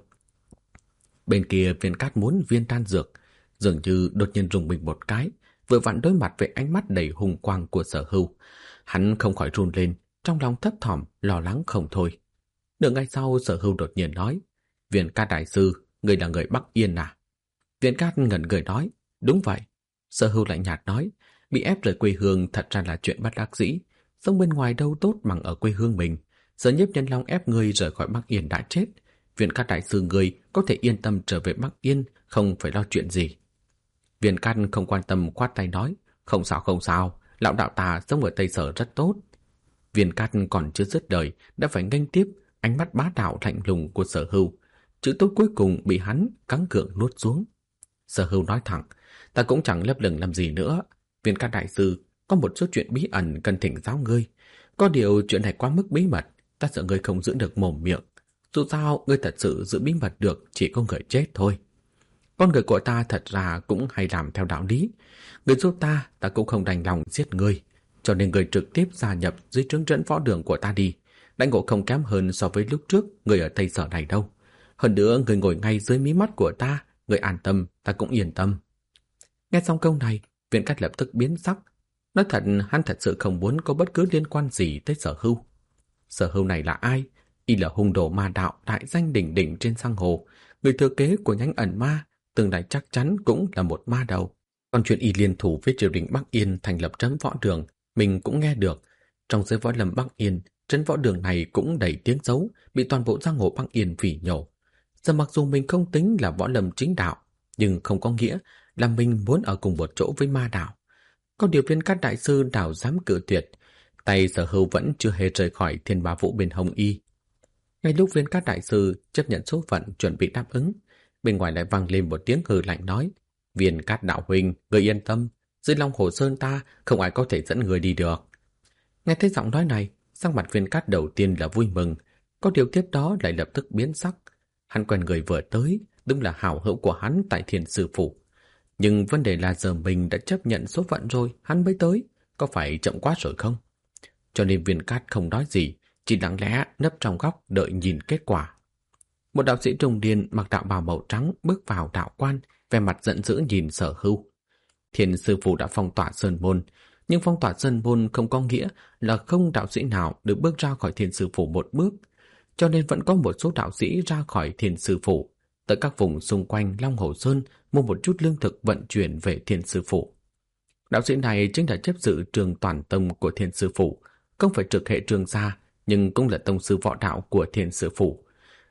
Bên kia Viên Cát muốn viên đan dược, dường như đột nhiên rùng mình một cái, vừa vặn đối mặt với ánh mắt đầy hùng quang của Sở Hưu. Hắn không khỏi run lên, trong lòng thấp thỏm, lo lắng không thôi. Nửa ngày sau, Sở Hưu đột nhiên nói, Viên Cát đại sư, người là người Bắc Yên à? Viên Cát ngẩn người nói, đúng vậy. Sở Hưu lạnh nhạt nói, bị ép rời quê hương thật ra là chuyện bất đắc dĩ. Sống bên ngoài đâu tốt bằng ở quê hương mình. Giờ Nhiếp Nhân Long ép ngươi rời khỏi Bắc Yên đã chết. Viên Cát đại sư ngươi có thể yên tâm trở về Bắc Yên, không phải lo chuyện gì. Viên Cát không quan tâm khoát tay nói, không sao, lão đạo ta sống ở Tây Sở rất tốt. Viên Cát còn chưa dứt lời đã phải nghênh tiếp ánh mắt bá đạo lạnh lùng của Sở Hưu. Chữ tốt cuối cùng bị hắn cắn cượng nuốt xuống. Sở Hưu nói thẳng, ta cũng chẳng lấp lửng làm gì nữa. Viên Cát đại sư, có một số chuyện bí ẩn cần thỉnh giáo ngươi. Có điều chuyện này quá mức bí mật, ta sợ ngươi không giữ được mồm miệng. Dù sao, ngươi thật sự giữ bí mật được chỉ có người chết thôi. Con người của ta thật ra cũng hay làm theo đạo lý. Người giúp ta cũng không đành lòng giết ngươi. Cho nên ngươi trực tiếp gia nhập dưới trướng dẫn võ đường của ta đi. Đãi ngộ không kém hơn so với lúc trước ngươi ở Tây Sở này đâu. Hơn nữa, ngươi ngồi ngay dưới mí mắt của ta, ngươi an tâm, ta cũng yên tâm. Nghe xong câu này, Viên Cát lập tức biến sắc. Nói thật, hắn thật sự không muốn có bất cứ liên quan gì tới Sở Hưu. Sở Hưu này là ai? Y là hung đồ ma đạo đại danh đỉnh đỉnh trên giang hồ, người thừa kế của nhánh ẩn ma, tương lai chắc chắn cũng là một ma đầu. Còn chuyện y liên thủ với triều đình Bắc Yên thành lập trấn võ đường, mình cũng nghe được. Trong giới võ lâm Bắc Yên, trấn võ đường này cũng đầy tiếng xấu, bị toàn bộ giang hồ Bắc Yên phỉ nhổ. Giờ mặc dù mình không tính là võ lâm chính đạo, nhưng không có nghĩa là mình muốn ở cùng một chỗ với ma đạo. Có điều Viên Cát đại sư nào dám cự tuyệt, tay Sở Hưu vẫn chưa hề rời khỏi Thiên Bá Vũ bên hông y. Ngay lúc Viên Cát đại sư chấp nhận số phận chuẩn bị đáp ứng, bên ngoài lại vang lên một tiếng hừ lạnh nói, Viên Cát đạo huynh, người yên tâm, dưới Long Hồ Sơn ta không ai có thể dẫn người đi được. Nghe thấy giọng nói này, sắc mặt Viên Cát đầu tiên là vui mừng, có điều tiếp đó lại lập tức biến sắc. Hắn quen người vừa tới, đúng là hảo hữu của hắn tại Thiên Sư Phủ. Nhưng vấn đề là giờ mình đã chấp nhận số phận rồi, hắn mới tới, có phải chậm quá rồi không? Cho nên Viên Cát không nói gì, chỉ lặng lẽ nấp trong góc đợi nhìn kết quả. Một đạo sĩ trung niên mặc đạo bào màu trắng bước vào đạo quan, vẻ mặt giận dữ nhìn Sở Hưu. Thiên Sư Phủ đã phong tỏa sơn môn, nhưng phong tỏa sơn môn không có nghĩa là không đạo sĩ nào được bước ra khỏi Thiên Sư Phủ một bước, cho nên vẫn có một số đạo sĩ ra khỏi Thiên Sư Phủ, tới các vùng xung quanh Long Hồ Sơn mua một chút lương thực vận chuyển về Thiên Sư Phủ. Đạo sĩ này chính là chấp sự trường toàn tông của Thiên Sư Phủ, không phải trực hệ trường gia, nhưng cũng là tông sư võ đạo của Thiên Sư Phủ,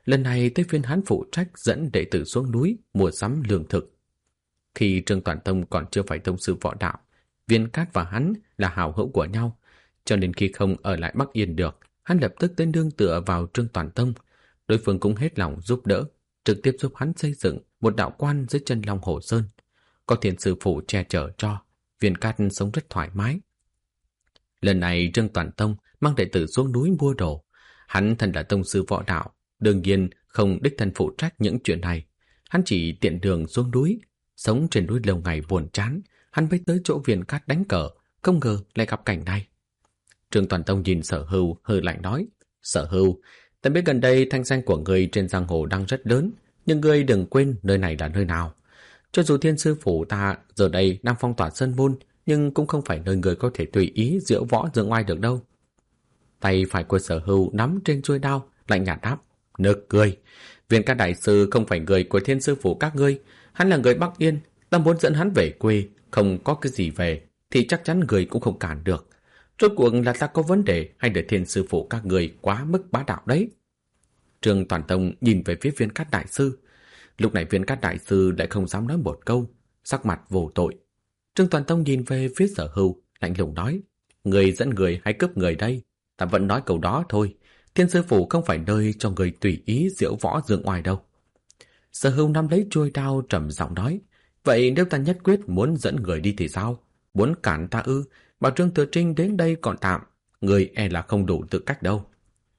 Lần này tới phiên hắn phụ trách dẫn đệ tử xuống núi mua sắm lương thực. Khi Trương Toàn Tông còn chưa phải tông sư võ đạo, Viên Cát và hắn là hảo hữu của nhau, cho nên khi không ở lại Bắc Yên được, hắn lập tức tới nương tựa vào Trương Toàn Tông. Đối phương cũng hết lòng giúp đỡ, trực tiếp giúp hắn xây dựng một đạo quan dưới chân Long Hồ Sơn. Có Thiên sư phụ che chở cho, Viên Cát sống rất thoải mái. Lần này Trương Toàn Tông mang đệ tử xuống núi mua đồ. Hắn thân là tông sư võ đạo, đương nhiên không đích thân phụ trách những chuyện này. Hắn chỉ tiện đường xuống núi, sống trên núi lâu ngày buồn chán, hắn mới tới chỗ Viên Cát đánh cờ, không ngờ lại gặp cảnh này. Trương Toàn Tông nhìn Sở Hưu hơi lạnh nói, Sở Hưu, ta biết gần đây thanh danh của người trên giang hồ đang rất lớn, nhưng ngươi đừng quên nơi này là nơi nào. Cho dù Thiên sư phủ ta giờ đây đang phong tỏa sơn môn, nhưng cũng không phải nơi người có thể tùy ý diễu võ dương oai được đâu. Tay phải của Sở Hưu nắm trên chuôi đao, lạnh nhạt đáp, nực cười. Viên Cát đại sư không phải người của Thiên sư phủ các ngươi, hắn là người Bắc Yên, ta muốn dẫn hắn về quê, không có cái gì về, thì chắc chắn người cũng không cản được. Rốt cuộc là ta có vấn đề hay để Thiên sư phụ các người quá mức bá đạo đấy? Trương Toàn Tông nhìn về phía Viên Cát đại sư. Lúc này Viên Cát đại sư lại không dám nói một câu, sắc mặt vô tội. Trương Toàn Tông nhìn về phía Sở Hưu, lạnh lùng nói, người dẫn người hay cướp người đây? Ta vẫn nói câu đó thôi, Thiên sư phủ không phải nơi cho người tùy ý diễu võ dương oai đâu. Sở Hưu nắm lấy chuôi đao trầm giọng nói, vậy nếu ta nhất quyết muốn dẫn người đi thì sao? Muốn cản ta ư? Bảo Trương Thừa Trinh đến đây còn tạm, người e là không đủ tư cách đâu.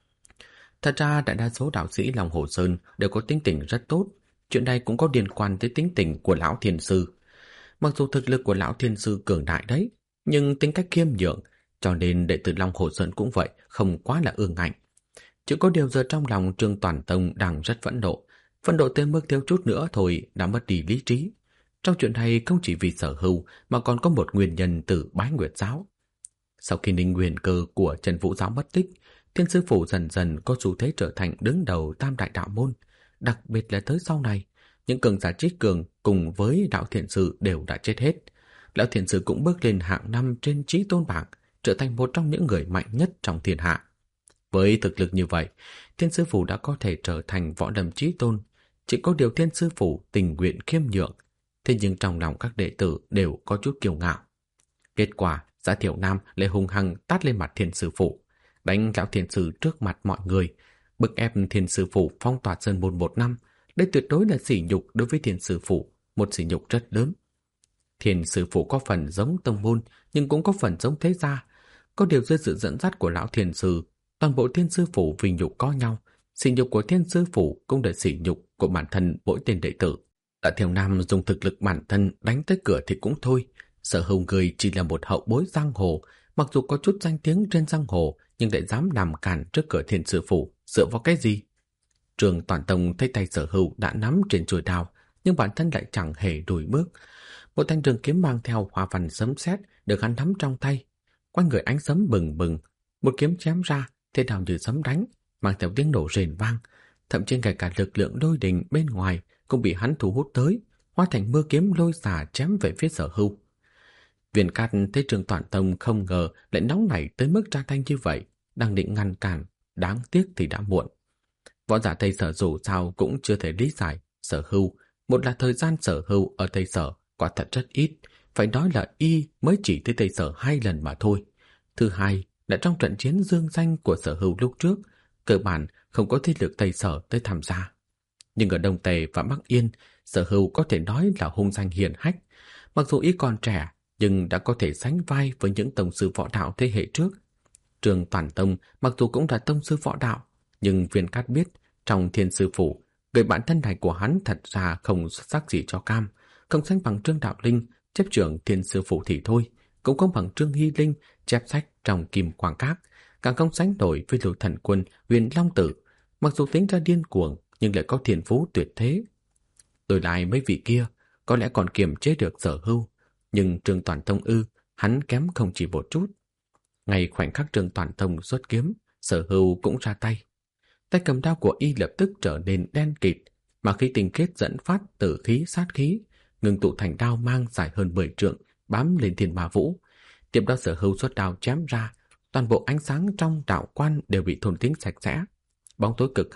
Thật ra đại đa số đạo sĩ Long Hồ Sơn đều có tính tình rất tốt, chuyện này cũng có liên quan tới tính tình của lão Thiên sư. Mặc dù thực lực của lão Thiên sư cường đại đấy, nhưng tính cách khiêm nhượng, cho nên đệ tử Long Hồ Sơn cũng vậy, không quá là ương ngạnh. Chỉ có điều giờ trong lòng Trương Toàn Tông đang rất phẫn nộ tới mức thiếu chút nữa thôi đã mất đi lý trí. Trong chuyện này không chỉ vì Sở Hưu mà còn có một nguyên nhân từ Bái Nguyệt giáo. Sau khi Ninh Nguyên Cơ của Trần Vũ giáo mất tích, Thiên sư phủ dần dần có xu thế trở thành đứng đầu tam đại đạo môn. Đặc biệt là tới sau này, những cường giả trí cường cùng với đạo thiền sư đều đã chết hết. Lão thiền sư cũng bước lên hạng 5 trên trí tôn bảng, trở thành một trong những người mạnh nhất trong thiên hạ. Với thực lực như vậy, Thiên sư phủ đã có thể trở thành võ lâm chí tôn. Chỉ có điều Thiên sư phủ tình nguyện khiêm nhượng, thế nhưng trong lòng các đệ tử đều có chút kiêu ngạo. Kết quả, Giả Thiểu Nam lại hung hăng tát lên mặt Thiên sư phụ, đánh lão thiền sư trước mặt mọi người, bức ép Thiên sư phụ phong tỏa sơn môn 1 năm. Đây tuyệt đối là sỉ nhục đối với Thiên sư phụ, một sỉ nhục rất lớn. Thiên sư phụ có phần giống tông môn, nhưng cũng có phần giống thế gia. Có điều dưới sự dẫn dắt của lão thiền sư, toàn bộ Thiên sư phụ vinh nhục có nhau. Sỉ nhục của Thiên sư phụ cũng là sỉ nhục của bản thân mỗi tên đệ tử. Giả Thiểu Nam dùng thực lực bản thân đánh tới cửa thì cũng thôi. Sở Hưu người chỉ là một hậu bối giang hồ, mặc dù có chút danh tiếng trên giang hồ, nhưng lại dám làm cản trước cửa Thiên sư phụ, dựa vào cái gì? Trương Toàn Tông thấy tay Sở Hưu đã nắm trên chuôi đao, nhưng bản thân lại chẳng hề lùi bước. Một thanh trường kiếm mang theo hoa văn sấm sét được hắn nắm trong tay. Quanh người ánh sấm bừng bừng, một kiếm chém ra, thế nào như sấm đánh, mang theo tiếng nổ rền vang. Thậm chí ngay cả lực lượng lôi đình bên ngoài cũng bị hắn thu hút tới, hóa thành mưa kiếm lôi xả chém về phía Sở Hưu. Viên Cát thấy Trương Toàn Tông không ngờ lại nóng nảy tới mức ra tay như vậy, đang định ngăn cản, đáng tiếc thì đã muộn. Võ giả Tây Sở dù sao cũng chưa thể lý giải Sở Hưu. Một là thời gian Sở Hưu ở Tây Sở quả thật rất ít, phải nói là y mới chỉ tới Tây Sở 2 lần mà thôi. Thứ hai là trong trận chiến dương danh của Sở Hưu lúc trước, cơ bản không có thế lực Tây Sở tới tham gia. Nhưng ở Đông Tề và Bắc Yên, Sở Hưu có thể nói là hung danh hiển hách. Mặc dù y còn trẻ, nhưng đã có thể sánh vai với những tông sư võ đạo thế hệ trước. Trương Toàn Tông mặc dù cũng là tông sư võ đạo, nhưng Viên Cát biết trong Thiên sư phủ, người bạn thân này của hắn thật ra không xuất sắc gì cho cam, không sánh bằng Trương Đạo Linh chép trưởng Thiên sư phủ thì thôi, cũng không bằng Trương Hy Linh chép sách trong Kim Quang Các, càng không sánh nổi với Lục Thần Quân Huyền Long Tử, mặc dù tính ra điên cuồng nhưng lại có thiên phú tuyệt thế. Đổi lại mấy vị kia có lẽ còn kiềm chế được Sở Hưu, nhưng Trương Toàn Tông hắn kém không chỉ một chút. Ngay khoảnh khắc Trương Toàn Tông xuất kiếm, Sở Hưu cũng ra tay. Tay cầm đao của y lập tức trở nên đen kịt, mà khi tình kết dẫn phát tử khí sát khí, ngừng tụ thành đao mang dài hơn 10 trượng, bám lên Thiên Ma Vũ. Tiếp đó Sở Hưu xuất đao chém ra, toàn bộ ánh sáng trong đạo quan đều bị thôn tính sạch sẽ. Bóng tối cực hạn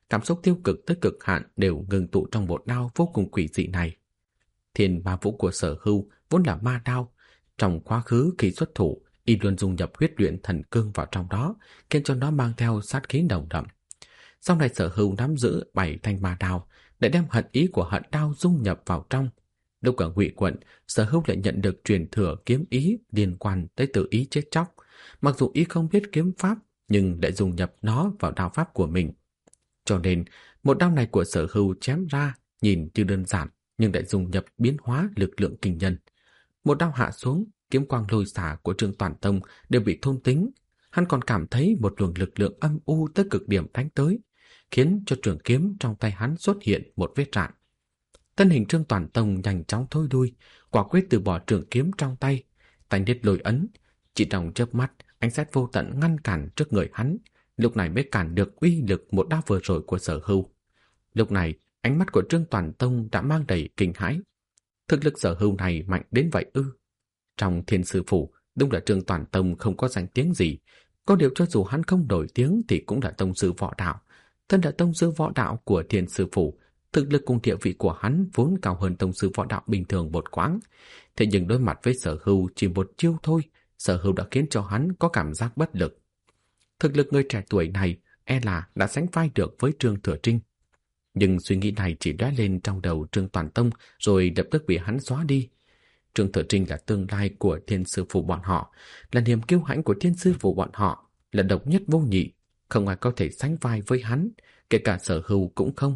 cảm xúc tiêu cực tới cực hạn đều ngừng tụ trong một đao vô cùng quỷ dị này. Thiên ma vũ của Sở Hưu vốn là ma đao. Trong quá khứ khi xuất thủ, y luôn dung nhập huyết luyện thần cương vào trong đó, khiến cho nó mang theo sát khí nồng đậm. Sau này Sở Hưu nắm giữ 7 thanh ma đao, để đem hận ý của hận đao dung nhập vào trong. Lúc ở Ngụy Quận, Sở Hưu lại nhận được truyền thừa kiếm ý liên quan tới tự ý chết chóc. Mặc dù y không biết kiếm pháp, nhưng lại dung nhập nó vào đao pháp của mình. Cho nên, một đao này của Sở Hưu chém ra nhìn như đơn giản, nhưng lại dung nhập biến hóa lực lượng kinh nhân. Một đao hạ xuống, kiếm quang lôi xả của Trương Toàn Tông đều bị thôn tính. Hắn còn cảm thấy một luồng lực lượng âm u tới cực điểm đánh tới, khiến cho trường kiếm trong tay hắn xuất hiện một vết rạn. Thân hình Trương Toàn Tông nhanh chóng thôi đuôi, quả quyết từ bỏ trường kiếm trong tay, tay niết lôi ấn. Chỉ trong chớp mắt, ánh sát vô tận ngăn cản trước người hắn, lúc này mới cản được uy lực một đao vừa rồi của Sở Hưu. Lúc này, ánh mắt của Trương Toàn Tông đã mang đầy kinh hãi. Thực lực Sở Hưu này mạnh đến vậy ư? Trong Thiên Sư Phủ, đúng là Trương Toàn Tông không có danh tiếng gì. Có điều cho dù hắn không nổi tiếng thì cũng là tông sư võ đạo. Thân là tông sư võ đạo của Thiên Sư Phủ, thực lực cùng địa vị của hắn vốn cao hơn tông sư võ đạo bình thường một quãng. Thế nhưng đối mặt với Sở Hưu chỉ một chiêu thôi, Sở Hưu đã khiến cho hắn có cảm giác bất lực. Thực lực người trẻ tuổi này e là đã sánh vai được với Trương Thừa Trinh. Nhưng suy nghĩ này chỉ lóe lên trong đầu Trương Toàn Tông rồi lập tức bị hắn xóa đi. Trương Thừa Trinh là tương lai của Thiên Sư Phủ bọn họ, là niềm kiêu hãnh của Thiên Sư Phủ bọn họ, là độc nhất vô nhị, không ai có thể sánh vai với hắn, kể cả Sở Hưu cũng không.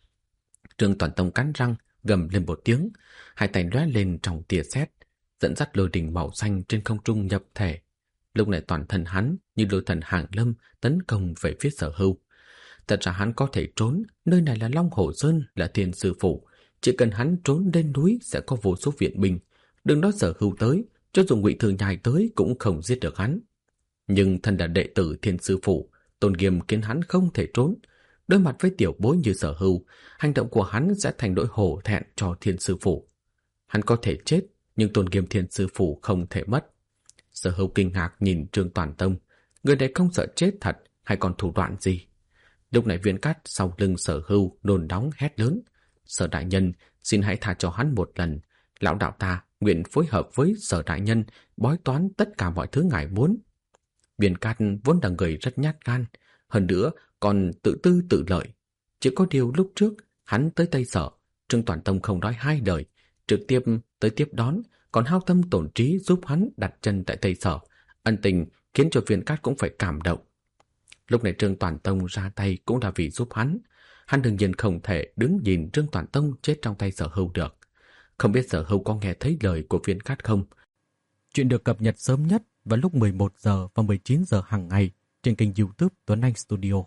Trương Toàn Tông cắn răng, gầm lên một tiếng, hai tay lóe lên trong tia sét, dẫn dắt lôi đình màu xanh trên không trung nhập thể. Lúc này toàn thân hắn như lôi thần hàng lâm tấn công về phía Sở Hưu. Thật ra hắn có thể trốn, nơi này là Long Hổ Sơn, là Thiên Sư Phủ, chỉ cần hắn trốn lên núi sẽ có vô số viện binh. Đừng nói Sở Hưu tới, cho dù Ngụy Thường Nhai tới cũng không giết được hắn. Nhưng thân là đệ tử Thiên Sư Phủ, tôn nghiêm khiến hắn không thể trốn. Đối mặt với tiểu bối như Sở Hưu, hành động của hắn sẽ thành nỗi hổ thẹn cho Thiên Sư Phủ. Hắn có thể chết, nhưng tôn nghiêm Thiên Sư Phủ không thể mất. Sở Hưu kinh ngạc nhìn Trương Toàn Tông, người này không sợ chết thật hay còn thủ đoạn gì? Lúc này Viên Cát sau lưng Sở Hưu nôn nóng hét lớn: Sở đại nhân, xin hãy tha cho hắn một lần. Lão đạo ta nguyện phối hợp với Sở đại nhân bói toán tất cả mọi thứ ngài muốn. Viên Cát vốn là người rất nhát gan, hơn nữa còn tự tư tự lợi. Chỉ có điều lúc trước hắn tới Tây Sở, Trương Toàn Tông không nói hai lời, trực tiếp tới tiếp đón, còn hao tâm tổn trí giúp hắn đặt chân tại Tây Sở. Ân tình khiến cho Viên Cát cũng phải cảm động. Lúc này Trương Toàn Tông ra tay cũng là vì giúp hắn. Hắn đương nhiên không thể đứng nhìn Trương Toàn Tông chết trong tay Sở Hưu được. Không biết Sở Hưu có nghe thấy lời của Viên Cát không? Chuyện được cập nhật sớm nhất vào lúc 11 giờ và 19 giờ hàng ngày trên kênh YouTube Tuấn Anh Studio.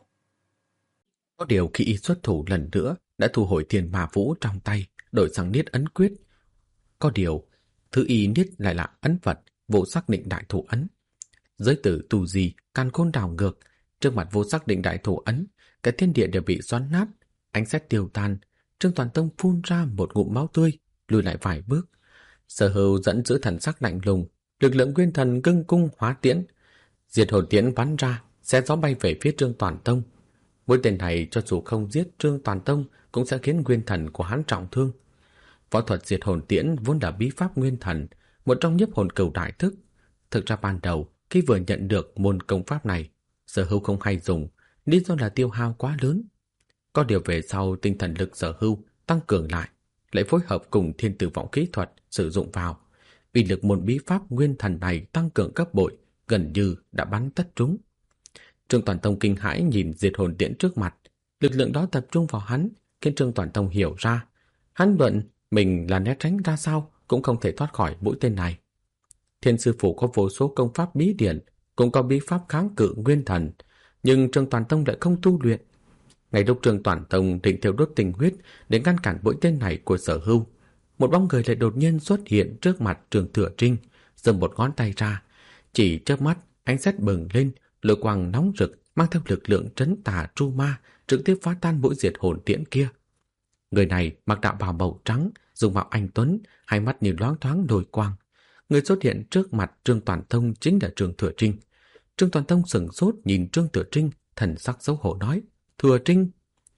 Có điều khi y xuất thủ lần nữa đã thu hồi Thiên Ma Vũ trong tay, đổi sang niết ấn quyết. Có điều, thứ y niết lại là ấn vật, vô xác định đại thủ ấn. Giới tử tù gì, càn khôn đảo ngược, trước mặt vô xác định đại thủ ấn, cái thiên địa đều bị xoắn nát, ánh xét tiêu tan. Trương Toàn Tông phun ra một ngụm máu tươi, lùi lại vài bước. Sở Hưu dẫn giữ thần sắc lạnh lùng, lực lượng nguyên thần ngưng cung hóa tiễn, diệt hồn tiễn bắn ra, xé gió bay về phía Trương Toàn Tông. Mũi tên này cho dù không giết Trương Toàn Tông cũng sẽ khiến nguyên thần của hắn trọng thương. Võ thuật diệt hồn tiễn vốn là bí pháp nguyên thần, một trong nhiếp hồn cửu đại thức. Thực ra ban đầu khi vừa nhận được môn công pháp này, Sở Hưu không hay dùng, lý do là tiêu hao quá lớn. Có điều về sau tinh thần lực Sở Hưu tăng cường lại phối hợp cùng thiên tử vọng kỹ thuật sử dụng vào. Uy lực môn bí pháp nguyên thần này tăng cường gấp bội, gần như đã bắn tất trúng. Trương Toàn Tông kinh hãi nhìn diệt hồn tiễn trước mặt, lực lượng đó tập trung vào hắn, khiến Trương Toàn Tông hiểu ra. Hắn luận mình là né tránh ra sao cũng không thể thoát khỏi mũi tên này. Thiên Sư Phủ có vô số công pháp bí điển, cũng có bí pháp kháng cự nguyên thần, nhưng Trương Toàn Tông lại không tu luyện. Ngay lúc Trương Toàn Tông định thiêu đốt tình huyết để ngăn cản mũi tên này của Sở Hưu, một bóng người lại đột nhiên xuất hiện trước mặt Trương Thừa Trinh, giơ một ngón tay ra, chỉ chớp mắt ánh sét bừng lên, lôi quang nóng rực mang theo lực lượng trấn tà tru ma trực tiếp phá tan mũi diệt hồn tiễn kia. Người này mặc đạo bào màu trắng, dùng mạo anh tuấn, hai mắt như loáng thoáng đồi quang. Người xuất hiện trước mặt Trương Toàn Tông chính là Trương Thừa Trinh. Trương Toàn Tông sửng sốt nhìn Trương Thừa Trinh, thần sắc xấu hổ nói: Thừa Trinh.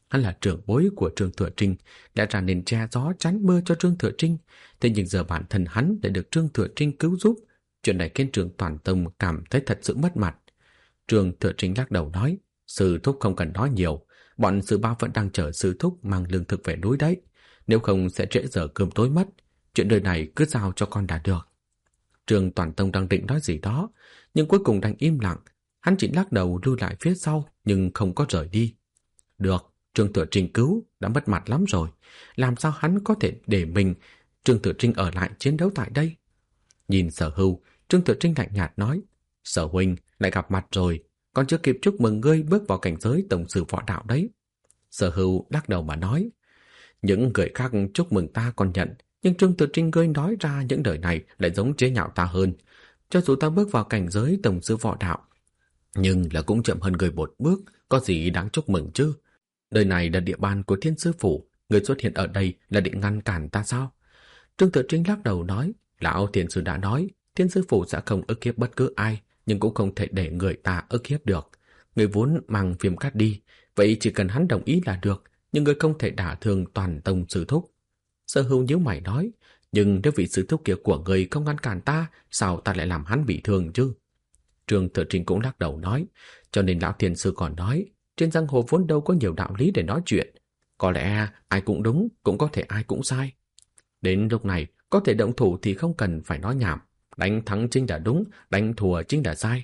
Hắn là trưởng bối của Trương Thừa Trinh, lẽ ra nên che gió chắn mưa cho Trương Thừa Trinh. Thế nhưng giờ bản thân hắn lại được Trương Thừa Trinh cứu giúp. Chuyện này khiến Trương Toàn Tông cảm thấy thật sự mất mặt. Trương Thừa Trinh lắc đầu nói, sư thúc không cần nói nhiều. Bọn sư ba vẫn đang chờ sư thúc mang lương thực về núi đấy. Nếu không sẽ trễ giờ cơm tối mất. Chuyện đời này cứ giao cho con đã được. Trương Toàn Tông đang định nói gì đó, nhưng cuối cùng đành im lặng. Hắn chỉ lắc đầu lui lại phía sau, nhưng không có rời đi. Được, Trương Thừa Trinh cứu, đã mất mặt lắm rồi. Làm sao hắn có thể để mình, Trương Thừa Trinh ở lại chiến đấu tại đây? Nhìn Sở Hưu, Trương Thừa Trinh lạnh nhạt nói, Sở huynh, lại gặp mặt rồi, còn chưa kịp chúc mừng ngươi bước vào cảnh giới tổng sư võ đạo đấy. Sở Hưu lắc đầu mà nói, những người khác chúc mừng ta còn nhận, nhưng Trương Thừa Trinh ngươi nói ra những lời này lại giống chế nhạo ta hơn. Cho dù ta bước vào cảnh giới tổng sư võ đạo, nhưng là cũng chậm hơn người một bước, có gì đáng chúc mừng chứ? Nơi này là địa bàn của Thiên Sư Phủ, người xuất hiện ở đây là định ngăn cản ta sao? Trương Thừa Trinh lắc đầu nói, lão Thiên Sư đã nói, Thiên Sư Phủ sẽ không ức hiếp bất cứ ai, nhưng cũng không thể để người ta ức hiếp được. Người vốn mang Viêm Cát đi, vậy chỉ cần hắn đồng ý là được, nhưng người không thể đả thương Toàn Tông sư thúc. Sở Hưu nhíu mày nói, nhưng nếu vị sư thúc kia của người không ngăn cản ta, sao ta lại làm hắn bị thương chứ? Trương Thừa Trinh cũng lắc đầu nói, cho nên lão Thiên Sư còn nói, trên giang hồ vốn đâu có nhiều đạo lý để nói chuyện. Có lẽ ai cũng đúng, cũng có thể ai cũng sai. Đến lúc này, có thể động thủ thì không cần phải nói nhảm. Đánh thắng chính là đúng, đánh thua chính là sai.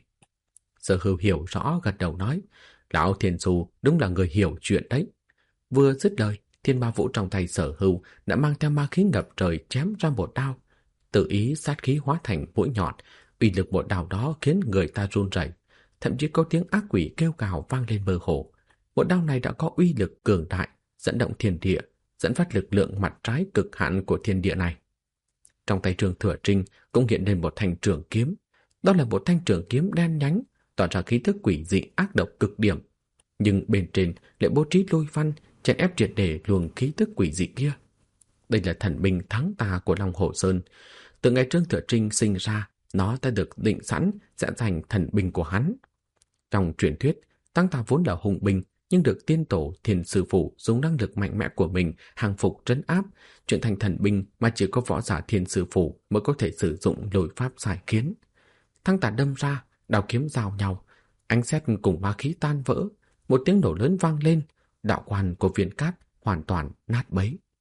Sở Hưu hiểu rõ gật đầu nói, lão Thiên Sư đúng là người hiểu chuyện đấy. Vừa dứt lời, Thiên Ma Vũ trong tay Sở Hưu đã mang theo ma khí ngập trời chém ra một đao. Tự ý sát khí hóa thành mũi nhọn, uy lực một đao đó khiến người ta run rẩy, thậm chí có tiếng ác quỷ kêu gào vang lên mơ hồ. Một đao này đã có uy lực cường đại, dẫn động thiên địa, dẫn phát lực lượng mặt trái cực hạn của thiên địa này. Trong tay Trương Thừa Trinh cũng hiện lên một thanh trường kiếm. Đó là một thanh trường kiếm đen nhánh, tỏa ra khí thức quỷ dị ác độc cực điểm. Nhưng bên trên lại bố trí lôi văn, chèn ép triệt để luồng khí thức quỷ dị kia. Đây là thần binh thắng tà của Long Hồ Sơn. Từ ngày Trương Thừa Trinh sinh ra, nó đã được định sẵn sẽ thành thần binh của hắn. Trong truyền thuyết, Tăng Tà vốn là hùng binh, nhưng được tiên tổ Thiên Sư Phụ dùng năng lực mạnh mẽ của mình hàng phục trấn áp, chuyển thành thần binh mà chỉ có võ giả Thiên Sư Phụ mới có thể sử dụng lôi pháp sai khiến. Tăng Tà đâm ra, đao kiếm giao nhau, ánh sét cùng ma khí tan vỡ, một tiếng nổ lớn vang lên, đạo quan của Viên Cát hoàn toàn nát bấy.